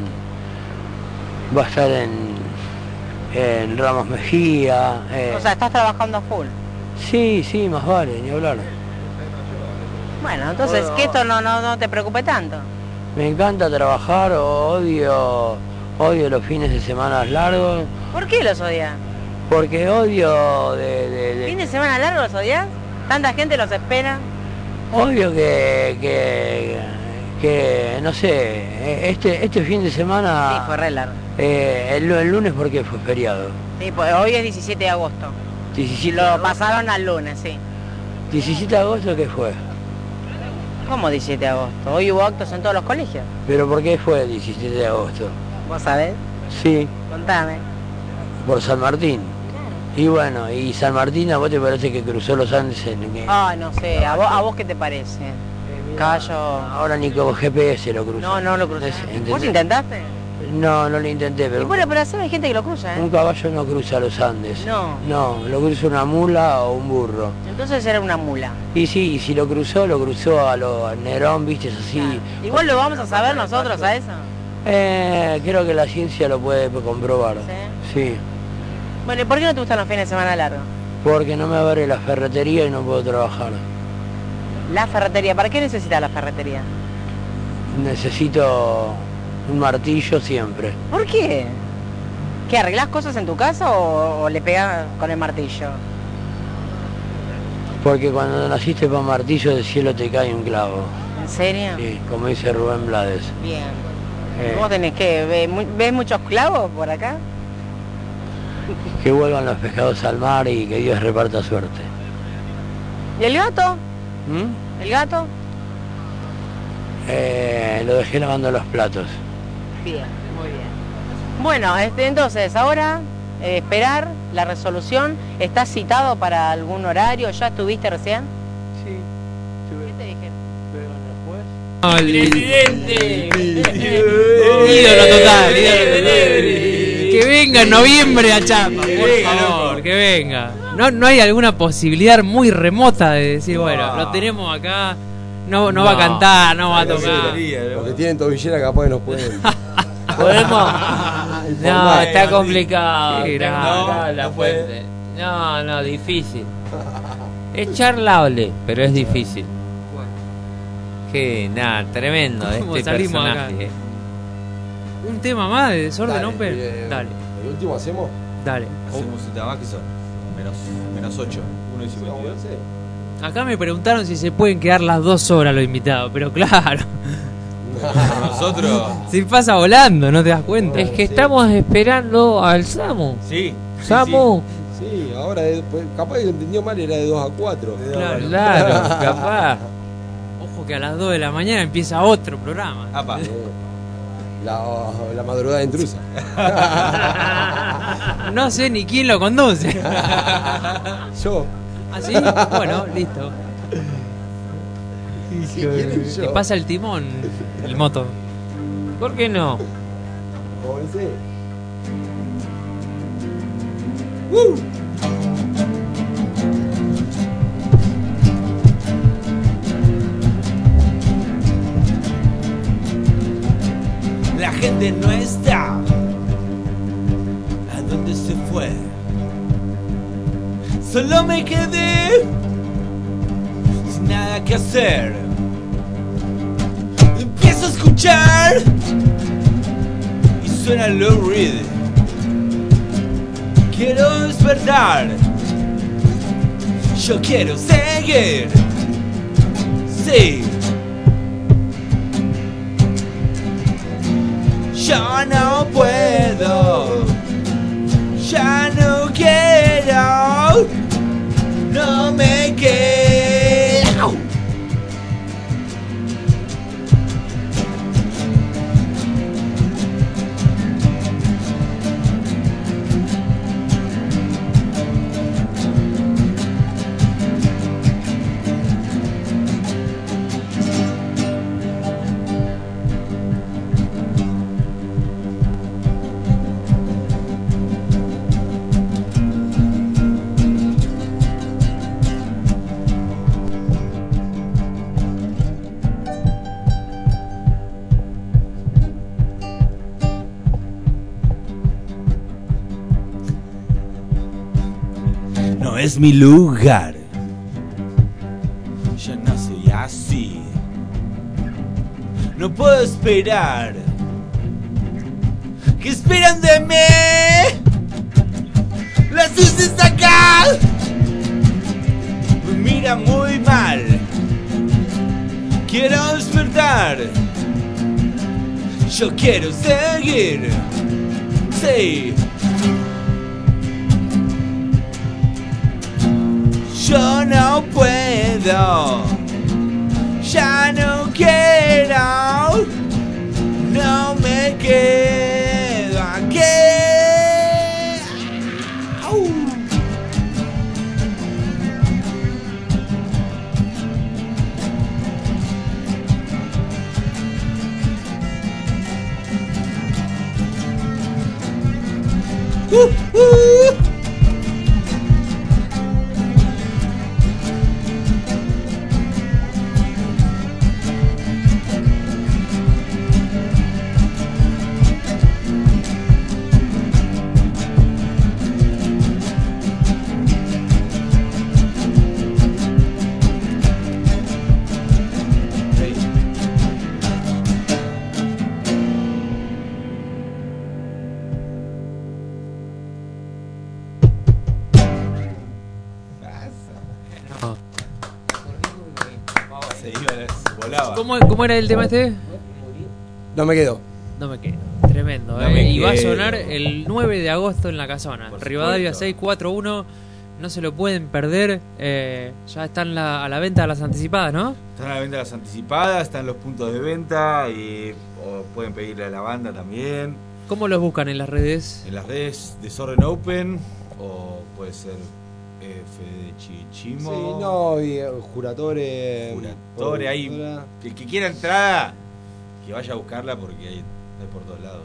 en Ramos Mejía. O sea, estás trabajando a full. Sí, más vale, ni hablar. Bueno, entonces que esto no te preocupe tanto. Me encanta trabajar, odio los fines de semana largos. ¿Por qué los odias? Porque odio ¿Fin de semana largo los odias? ¿Tanta gente los espera? Odio que no sé, este fin de semana... Sí, fue re largo. El lunes porque fue feriado. Sí, pues hoy es 17 de agosto. 17 Lo pasaron al lunes, sí. 17 de agosto, ¿qué fue? ¿Cómo 17 de agosto? Hoy hubo actos en todos los colegios. ¿Pero por qué fue el 17 de agosto? ¿Vos sabés? Sí. Contame. Por San Martín. Y bueno, y San Martín, ¿a vos te parece que cruzó los Andes en qué? Ah, no sé, ¿a vos qué te parece? Callo. Ahora ni con GPS lo cruzó. No lo cruzó. ¿Vos intentaste? No lo intenté, pero... Y bueno, pero así hay gente que lo cruza, ¿eh? Un caballo no cruza los Andes. No, lo cruza una mula o un burro. Entonces era una mula. Y sí, y si lo cruzó a lo Nerón, viste, es así. Claro. Igual lo vamos a saber nosotros a eso. Creo que la ciencia lo puede comprobar. Sí. Bueno, ¿y por qué no te gustan los fines de semana largos? Porque no me abre la ferretería y no puedo trabajar. La ferretería, ¿para qué necesitas la ferretería? Necesito un martillo siempre. ¿Por qué? ¿Qué, arreglás cosas en tu casa o le pegas con el martillo? Porque cuando naciste para martillo del cielo te cae un clavo. ¿En serio? Sí, como dice Rubén Blades. Bien. ¿Vos tenés que ves muchos clavos por acá? Que vuelvan los pescados al mar y que Dios reparta suerte. ¿Y el gato? ¿El gato? Lo dejé lavando los platos. Bien, muy bien. Bueno, entonces ahora esperar la resolución. ¿Estás citado para algún horario? ¿Ya estuviste recién? Sí. ¿Qué te dije? ¡Presidente! Ídolo total. Que venga en noviembre a Chapa, por favor, que venga. ¿No hay alguna posibilidad muy remota de decir, bueno, lo tenemos acá, no va a cantar, no va a tocar? Porque tienen tobillera, capaz que nos pueden. ¿Podemos? No, está complicado. Qué Está grave. complicado la fuente. No, difícil. Es charlable, pero es difícil. Que nada, tremendo ¿Cómo este salimos personaje. acá? Un tema más de Desorden Dale, Open. Dale. ¿El último hacemos? Dale. Hacemos un tema más que son menos 8, 1 y 52. Acá me preguntaron si se pueden quedar las 2 horas los invitados, pero claro. Nosotros. Si pasa volando, ¿no te das cuenta? Es que estamos esperando al Samu. Sí. Samu. Sí, ahora capaz que lo entendió mal, era de 2 a 4. Claro, capaz. Ojo que a las 2 de la mañana empieza otro programa. Apa. La madrugada intrusa. No sé ni quién lo conduce. Yo. ¿Ah, sí? Bueno, listo. Te pasa el timón, el moto. ¿Por qué no? Comencé. La gente no está. ¿A dónde se fue? Solo me quedé sin nada que hacer. Empiezo a escuchar y suena Lou Reed. Quiero despertar. Yo quiero seguir. Sí. Yo no puedo, ya no quiero, no me quedo. No es mi lugar. Yo no soy así. No puedo esperar. ¿Qué esperan de mí? Las luces acá me miran muy mal. Quiero despertar. Yo quiero seguir. Sí. Yo no puedo, ya no quiero, no me quedo aquí. ¡Au! ¿Cómo era el tema este? No me quedo. No me quedo. Tremendo, No me y va a quedo. sonar el 9 de agosto en La Casona. Por Rivadavia supuesto. 641. No se lo pueden perder. Ya están a la venta las anticipadas, ¿no? Están a la venta las anticipadas, están los puntos de venta y o pueden pedirle a la banda también. ¿Cómo los buscan en las redes? En las redes Desorden Open o puede ser Fede Chichimo. Sí, no, y Juratore. Juratore, ahí. El que quiera entrada, que vaya a buscarla porque hay por todos lados.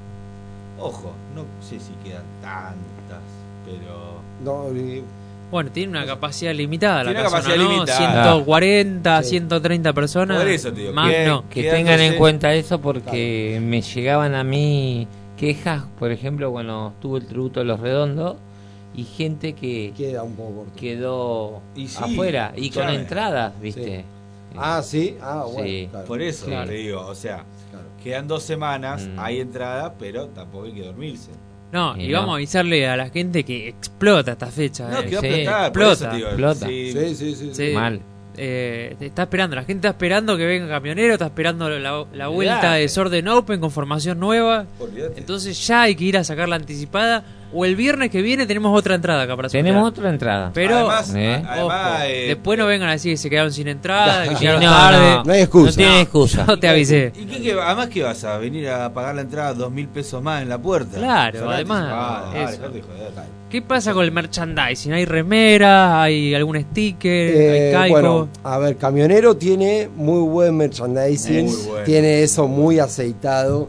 Ojo, no sé si quedan tantas, pero. No, Bueno, tiene una capacidad limitada la Tiene una Casona, capacidad ¿no? limitada. 140, Sí. 130 personas. Por eso te digo, más que- no. Que Quedándose- tengan en cuenta eso porque me llegaban a mí quejas, por ejemplo, cuando estuvo el tributo de Los Redondos y gente que queda un poco corto. quedó Y sí, afuera y con escuchame. entradas, ¿viste? Ah, sí. Ah, bueno. Sí. claro. Por eso Claro. te digo, o sea, Claro. quedan 2 semanas, Mm. hay entrada, pero tampoco hay que dormirse. No, y Y vamos no. a avisarle a la gente que explota esta fecha. No, que va a Sí, explotar, por explota, eso te digo, explota. sí, Sí, sí, sí. Sí. Mal. Te está esperando, la gente está esperando que venga camionero, está esperando la vuelta Olvidate. de Desorden Open con formación nueva. olvídate. Entonces ya hay que ir a sacar la anticipada. O el viernes que viene tenemos otra entrada acá para sortear. Tenemos otra entrada. Pero además, ¿eh? además, ojo, después no vengan a decir que se quedaron sin entrada, que Sí, llegaron no, tarde. No hay excusa. No tiene excusa. Yo te avisé. ¿Y además qué vas a venir a pagar la entrada 2.000 pesos más en la puerta? Claro, Son además, anticipadas, dale, eso. dejate de joder. ¿Qué pasa con el merchandising? ¿Hay remera? ¿Hay algún sticker? ¿Hay caico? Bueno, a ver, Camionero tiene muy buen merchandising, Muy bueno. tiene eso muy aceitado.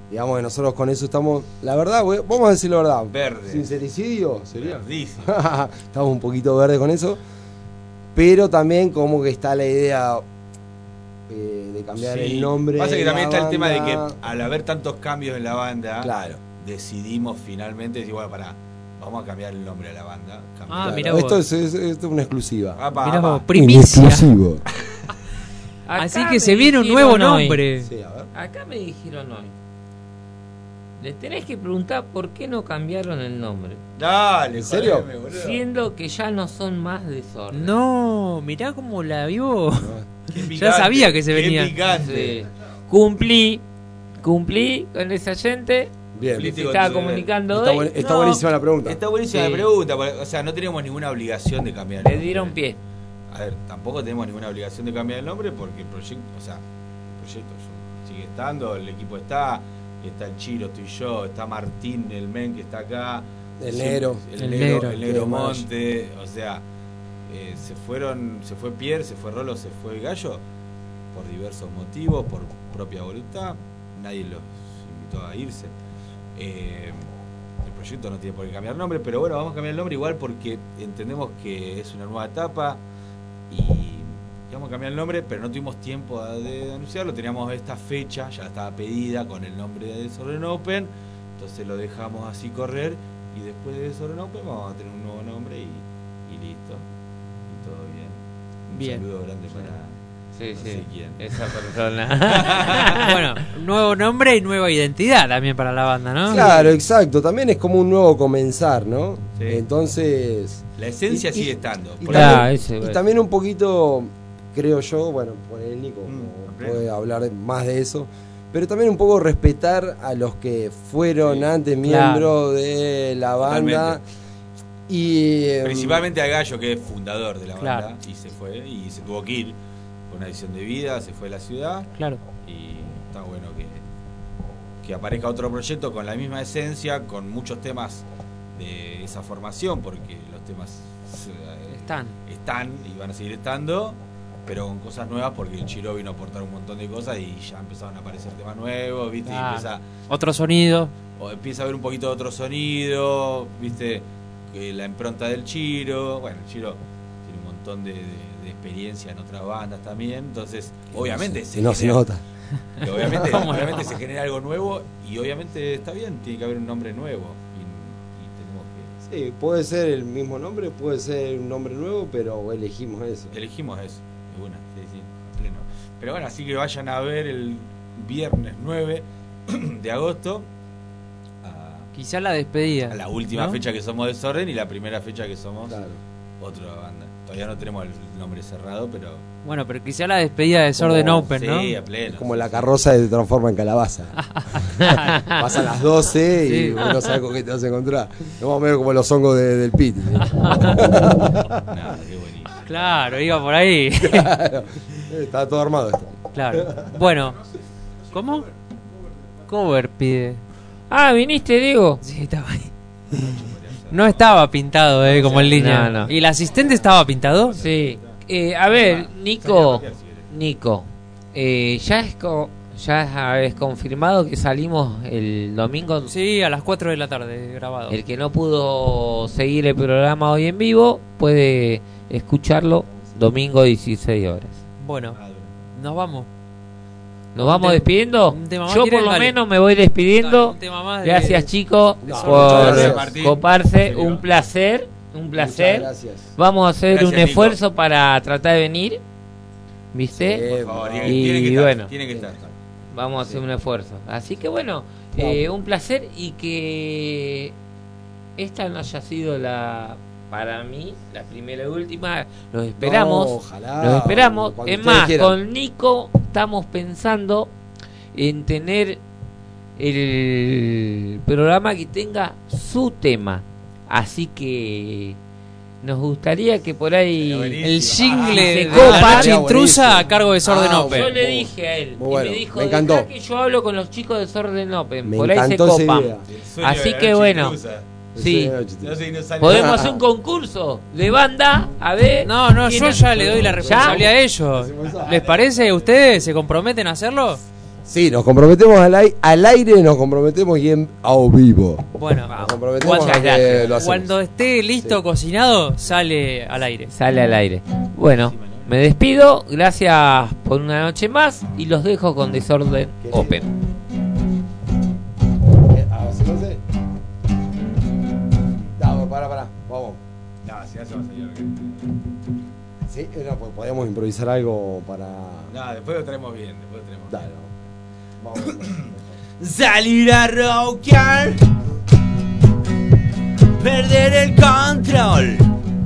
digamos que nosotros con eso estamos, la verdad, vamos a decir la verdad. Verde. ¿Sincericidio sería? Verdísimo. Estamos un poquito verdes con eso. Pero también como que está la idea de cambiar el nombre. Pasa que de también la está el tema de banda. que al haber tantos cambios en la banda, Claro. decidimos finalmente decir, bueno, pará, vamos a cambiar el nombre de la banda. Ah, mirá Esto vos. es una exclusiva. Mirá vos, primicia. Exclusivo. Así Acá que me se viene un dijeron nuevo hoy. nombre. Sí, a ver. Acá me dijeron hoy. Le tenés que preguntar por qué no cambiaron el nombre. Dale, ¿En serio? jodeme, boludo. Siendo que ya no son más Desorden. No, mirá cómo la vio. Qué Ya picante, sabía que se qué venía. picante. Sí. Cumplí con ese oyente. Bien. Se Cumpliste estaba con tu deber. comunicando Está, hoy. está No, buenísima la pregunta. Está buenísima Sí. la pregunta, porque, o sea, no tenemos ninguna obligación de cambiar el Le nombre. dieron pie. A ver, tampoco tenemos ninguna obligación de cambiar el nombre porque el proyecto, sigue estando, el equipo está el Chiro, estoy yo, está Martín, el men que está acá, El siempre- negro. el negro El Monte, o sea, se fue Pierre, se fue Rolo, se fue Gallo por diversos motivos, por propia voluntad, nadie los invitó a irse. El proyecto no tiene por qué cambiar nombre, pero bueno, vamos a cambiar el nombre igual porque entendemos que es una nueva etapa y vamos a cambiar el nombre, pero no tuvimos tiempo de anunciarlo. Teníamos esta fecha, ya estaba pedida con el nombre de Desorden Open, entonces lo dejamos así correr y después de Desorden Open vamos a tener un nuevo nombre y listo. Y todo bien. Un Bien. saludo grande para Sí, no sí. sé quién. Esa persona. Bueno, nuevo nombre y nueva identidad también para la banda, ¿no? Claro, exacto. También es como un nuevo comenzar, ¿no? Sí. Entonces. La esencia Y- sigue y- estando. Y, Por Claro, también, ese, y bueno. también un poquito, creo yo, bueno, por el Nico pleno. puede hablar más de eso, pero también un poco respetar a los que fueron Sí, antes claro. miembros de la banda. Totalmente. Y Principalmente al Gallo, que es fundador de la Claro. banda, y se fue, y se tuvo que ir por una decisión de vida, se fue de la ciudad, Claro. y está bueno que aparezca otro proyecto con la misma esencia, con muchos temas de esa formación, porque los temas están y van a seguir estando, pero con cosas nuevas, porque el Chiro vino a aportar un montón de cosas y ya empezaron a aparecer temas nuevos, ¿viste? Claro. Y empieza, Otro sonido. o empieza a haber un poquito de otro sonido, ¿viste? Que la impronta del Chiro, bueno, el Chiro tiene un montón de experiencia en otras bandas también, entonces obviamente si no se nota. que obviamente se genera algo nuevo y obviamente está bien, tiene que haber un nombre nuevo y tenemos Sí, puede ser el mismo nombre, puede ser un nombre nuevo, pero elegimos eso. que elegimos eso, de una, sí, pleno. Pero bueno, así que vayan a ver el viernes 9 de agosto Quizá la despedida. a la última ¿no? fecha que somos Desorden y la primera fecha que somos Claro. otra banda. Todavía no tenemos el nombre cerrado, pero Bueno, pero quizá la despedida de Desorden Como- Open, sí, ¿no? a pleno. Como la carroza se transforma en calabaza. Pasan las 12 y Sí. vos no sabes con qué te vas a encontrar. No vamos a ver como los hongos del pit. Nada, qué buenísimo. Claro, iba por ahí. Claro. Está todo armado esto. Claro. Bueno, ¿cómo? Cover pide. Ah, ¿viniste, Diego? Sí, estaba ahí. No estaba pintado, como en línea. No, no. ¿Y el asistente estaba pintado? Sí. A ver, Nico, ya es confirmado que salimos el domingo. Sí, a las 4 de la tarde grabado. El que no pudo seguir el programa hoy en vivo puede escucharlo domingo 16 horas. Bueno, nos vamos. ¿Nos vamos despidiendo? un tema más, Yo por ¿quieren? lo Dale. menos me voy despidiendo. Dale, un tema más de- Gracias, chicos, No, por muchas gracias, Martín. coparse. Serio. Un placer. Un placer. Muchas gracias. Vamos a hacer Gracias, un Nico. esfuerzo para tratar de venir. ¿Viste? Sí, Por favor, no. tiene que Y estar, bueno. tiene que estar. Vamos a hacer un esfuerzo. Así que bueno, un placer y que esta no haya sido para mí, la primera y última. Los esperamos. No, ojalá. Los esperamos. Cuando Es ustedes más, quieran. con Nico estamos pensando en tener el programa que tenga su tema. Así que nos gustaría que por ahí El jingle se de la copan. noche intrusa a cargo de Desorden Open. Yo le dije a él, Muy y bueno, me dijo, me encantó. "Dejá que yo hablo con los chicos de Desorden Open, Me por ahí se encantó esa copan". idea. El sueño Así de la que noche bueno, intrusa. sí, No sé, no sale podemos nada. hacer un concurso de banda, a ver. No, quién yo hace- ya le doy la ¿Ya? responsabilidad a ellos. ¿Les parece? ¿Ustedes se comprometen a hacerlo? Sí, nos comprometemos al aire, nos comprometemos y a vivo. Bueno, Nos comprometemos cuando, a que lo hacemos. cuando esté listo, cocinado, sale al aire. Sale al aire. Bueno, me despido. Gracias por una noche más y los dejo con Desorden Open. Pará, vamos. No, si hacemos señor. Sí, no, pues podemos improvisar algo para. No, después lo tenemos bien. Dale, vamos. Salir a rockear, perder el control,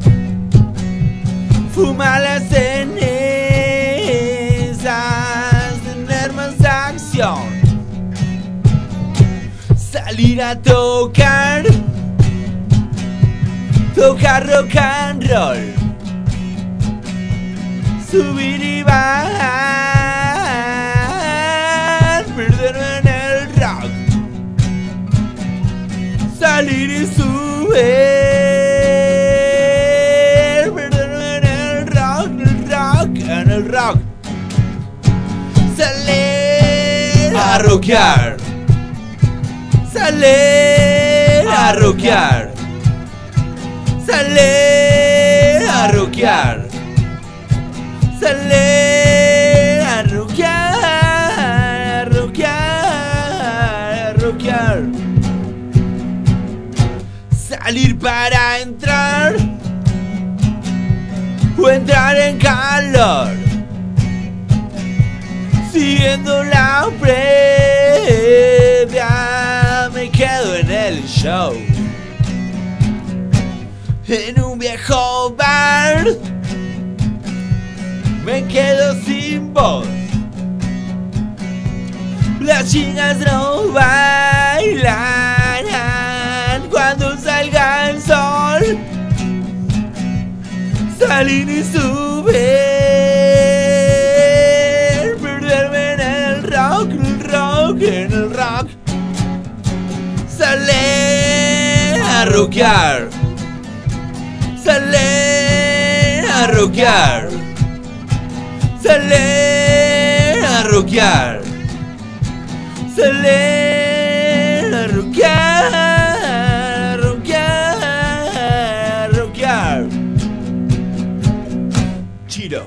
fumar las cenizas, tener más acción, salir a tocar rock and roll, subir y bajar, perderme en el rock, salir y subir, perderme en el rock, salir a rockear, salir a rockear, salir a rockear, salir a rockear, rockear, salir para entrar o entrar en calor, siguiendo la previa, me quedo en el show. En un viejo bar me quedo sin voz. Las chicas no bailarán cuando salga el sol. Salir y subir, perderme en el rock, en el rock. Salir a rockear, salir a rockear, salir a rockear, salir a rockear, rockear. Chiro.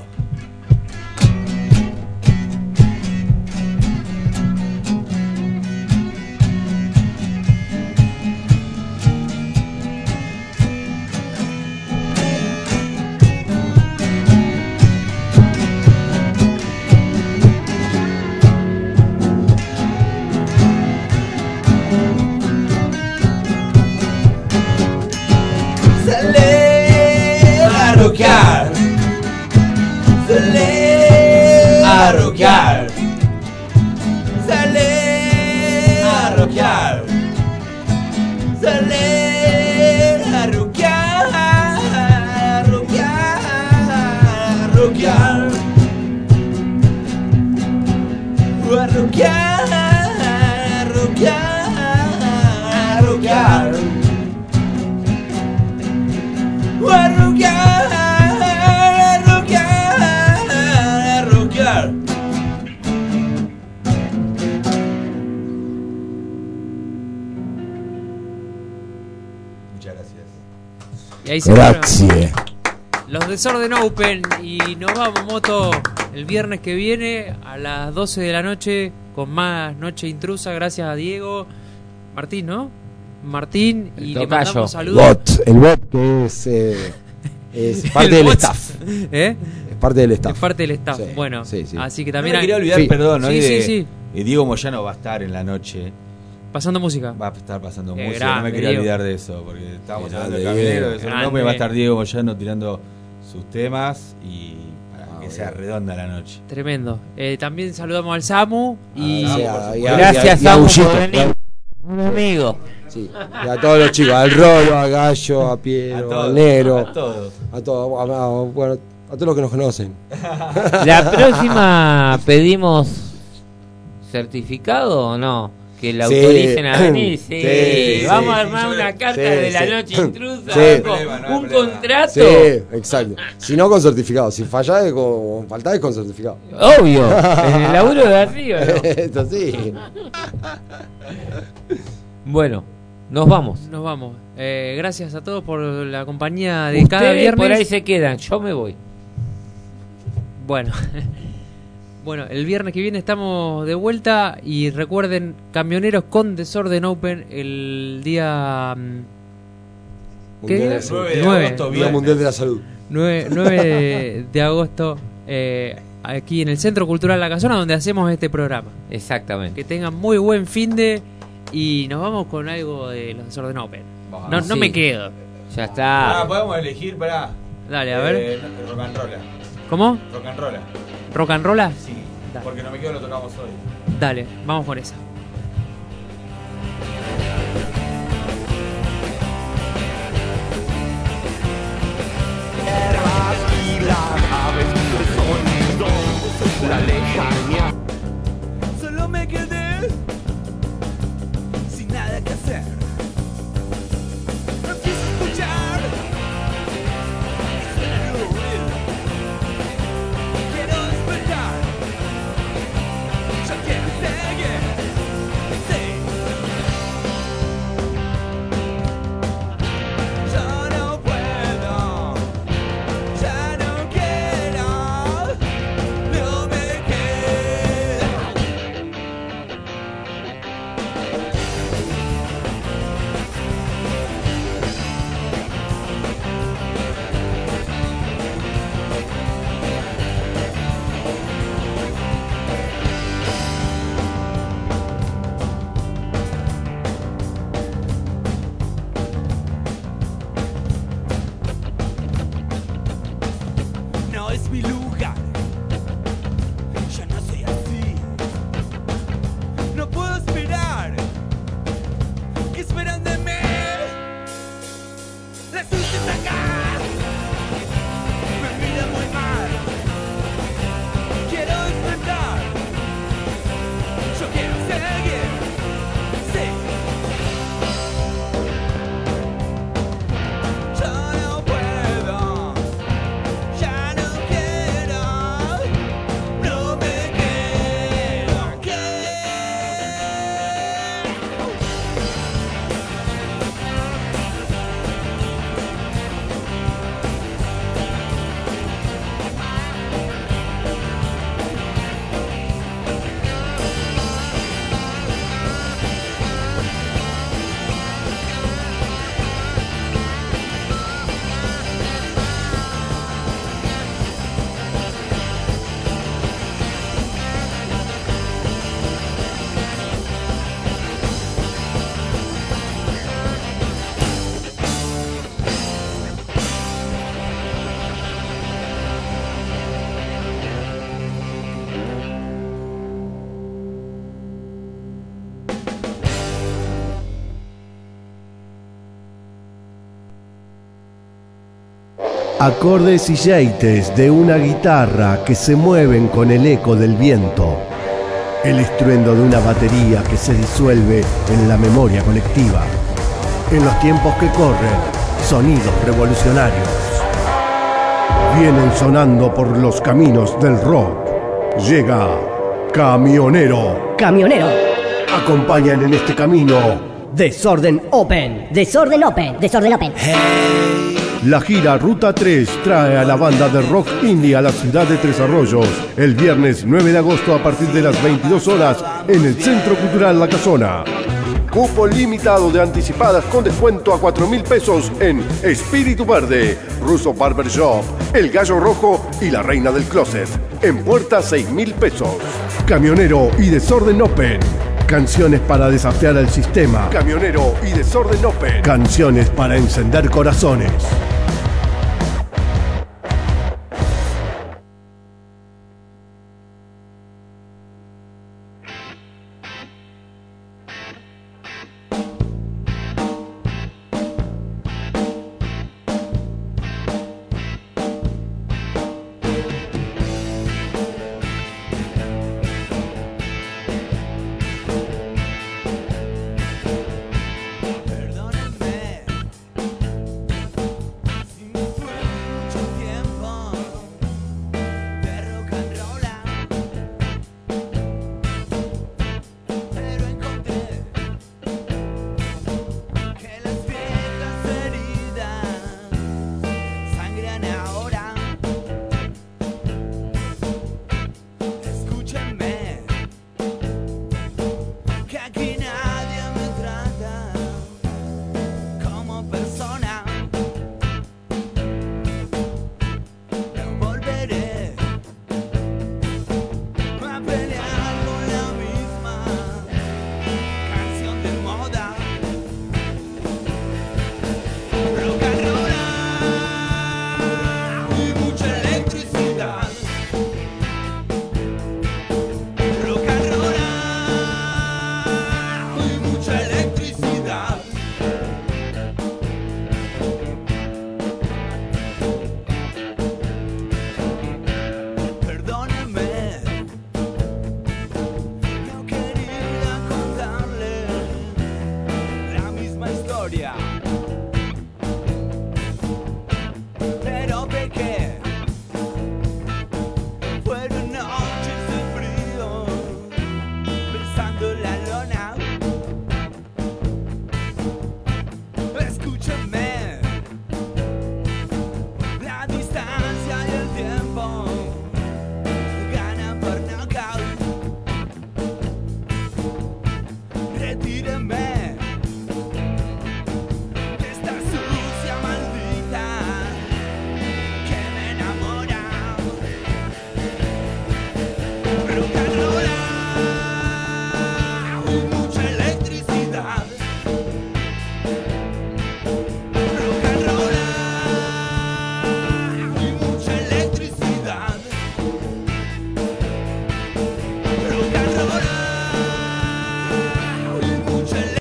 Rockear, salir a rockear, salir a rockear, salir a rockear, rockear, rockear, rockear, Muchas gracias. Y ahí se Gracias. los Desorden Open. Y nos vamos, Moto, el viernes que viene a las 12 de la noche con más Noche Intrusa. Gracias a Diego Martín, ¿no? Martín, y le mandamos saludos. El bot que es parte del staff. ¿Eh? Es parte del staff. Es parte del staff. Sí, bueno, sí. así que No también me quería hay- olvidar, Sí. perdón, hoy Sí, de sí. Diego Moyano va a estar en la noche. pasando música. Va a estar pasando Qué música, no me grande, quería Diego. olvidar de eso, porque estábamos Qué hablando de grande, Caminero, Diego. de Grande. Sobrenome, va a estar Diego Moyano tirando sus temas y para que sea bueno. redonda la noche. Tremendo. También saludamos al Samu y Sí, Gracias, y a Samu, Bullito. por venir. Un amigo. Sí, y a todos los chicos, al Rolo, a Gallo, a Piero, al Negro, a todos. bueno, a todos los que nos conocen. La próxima pedimos certificado o no, que la Sí. autoricen a venir. Sí. Sí, Vamos sí. a armar una carta Sí, de la sí. noche intrusa. Sí. Un contrato. Sí, exacto. Si no, con certificado. Si fallás, faltás con certificado. Obvio. En el laburo de arriba, ¿no? Esto sí. Bueno, nos vamos. Nos vamos. Gracias a todos por la compañía de cada Ustedes viernes. por ahí se quedan, yo me voy. Bueno. Bueno, el viernes que viene estamos de vuelta y recuerden, camioneros con Desorden Open el día... ¿Qué día? 9 de agosto, Día Mundial de la Salud. 9 de agosto aquí en el Centro Cultural La Casona, donde hacemos este programa. Exactamente. Que tengan muy buen finde y nos vamos con algo de los Desorden Open. No Sí. me quedo. Ya está. Podemos elegir, pará. Dale, a ver. Rock and rolla. ¿Cómo? Rock and rolla. ¿Rock and rolla? Sí. Porque no me quedo, lo tocamos hoy. Dale, vamos con esa. Y las aves, el sonido, la lejanía. Solo me quedé sin nada que hacer. Empiezo a escuchar y suena el ruido. Quiero despertar, yo quiero seguir. Sí. Yo no puedo, ya no quiero, no me quedo. No es mi lugar, ya no soy así. No puedo esperar. ¿Qué esperan de mí? Las luces acá me miran muy mal. Quiero despertar, yo quiero seguir. Sí. Yo no puedo, ya no quiero, no me quedo. Acordes y yaites de una guitarra que se mueven con el eco del viento. El estruendo de una batería que se disuelve en la memoria colectiva. En los tiempos que corren, sonidos revolucionarios. Vienen sonando por los caminos del rock. Llega Camionero. Camionero. Acompañan en este camino Desorden Open. Desorden Open. Desorden Open. La gira Ruta 3 trae a la banda de rock indie a la ciudad de Tres Arroyos el viernes 9 de agosto a partir de las 22 horas en el Centro Cultural La Casona. Cupo limitado de anticipadas con descuento a 4.000 pesos en Espíritu Verde, Russo Barber Shop, El Gallo Rojo y La Reina del Closet. En puerta 6.000 pesos. Camionero y Desorden Open. Canciones para desafiar al sistema. Camionero y Desorden Open. Canciones para encender corazones.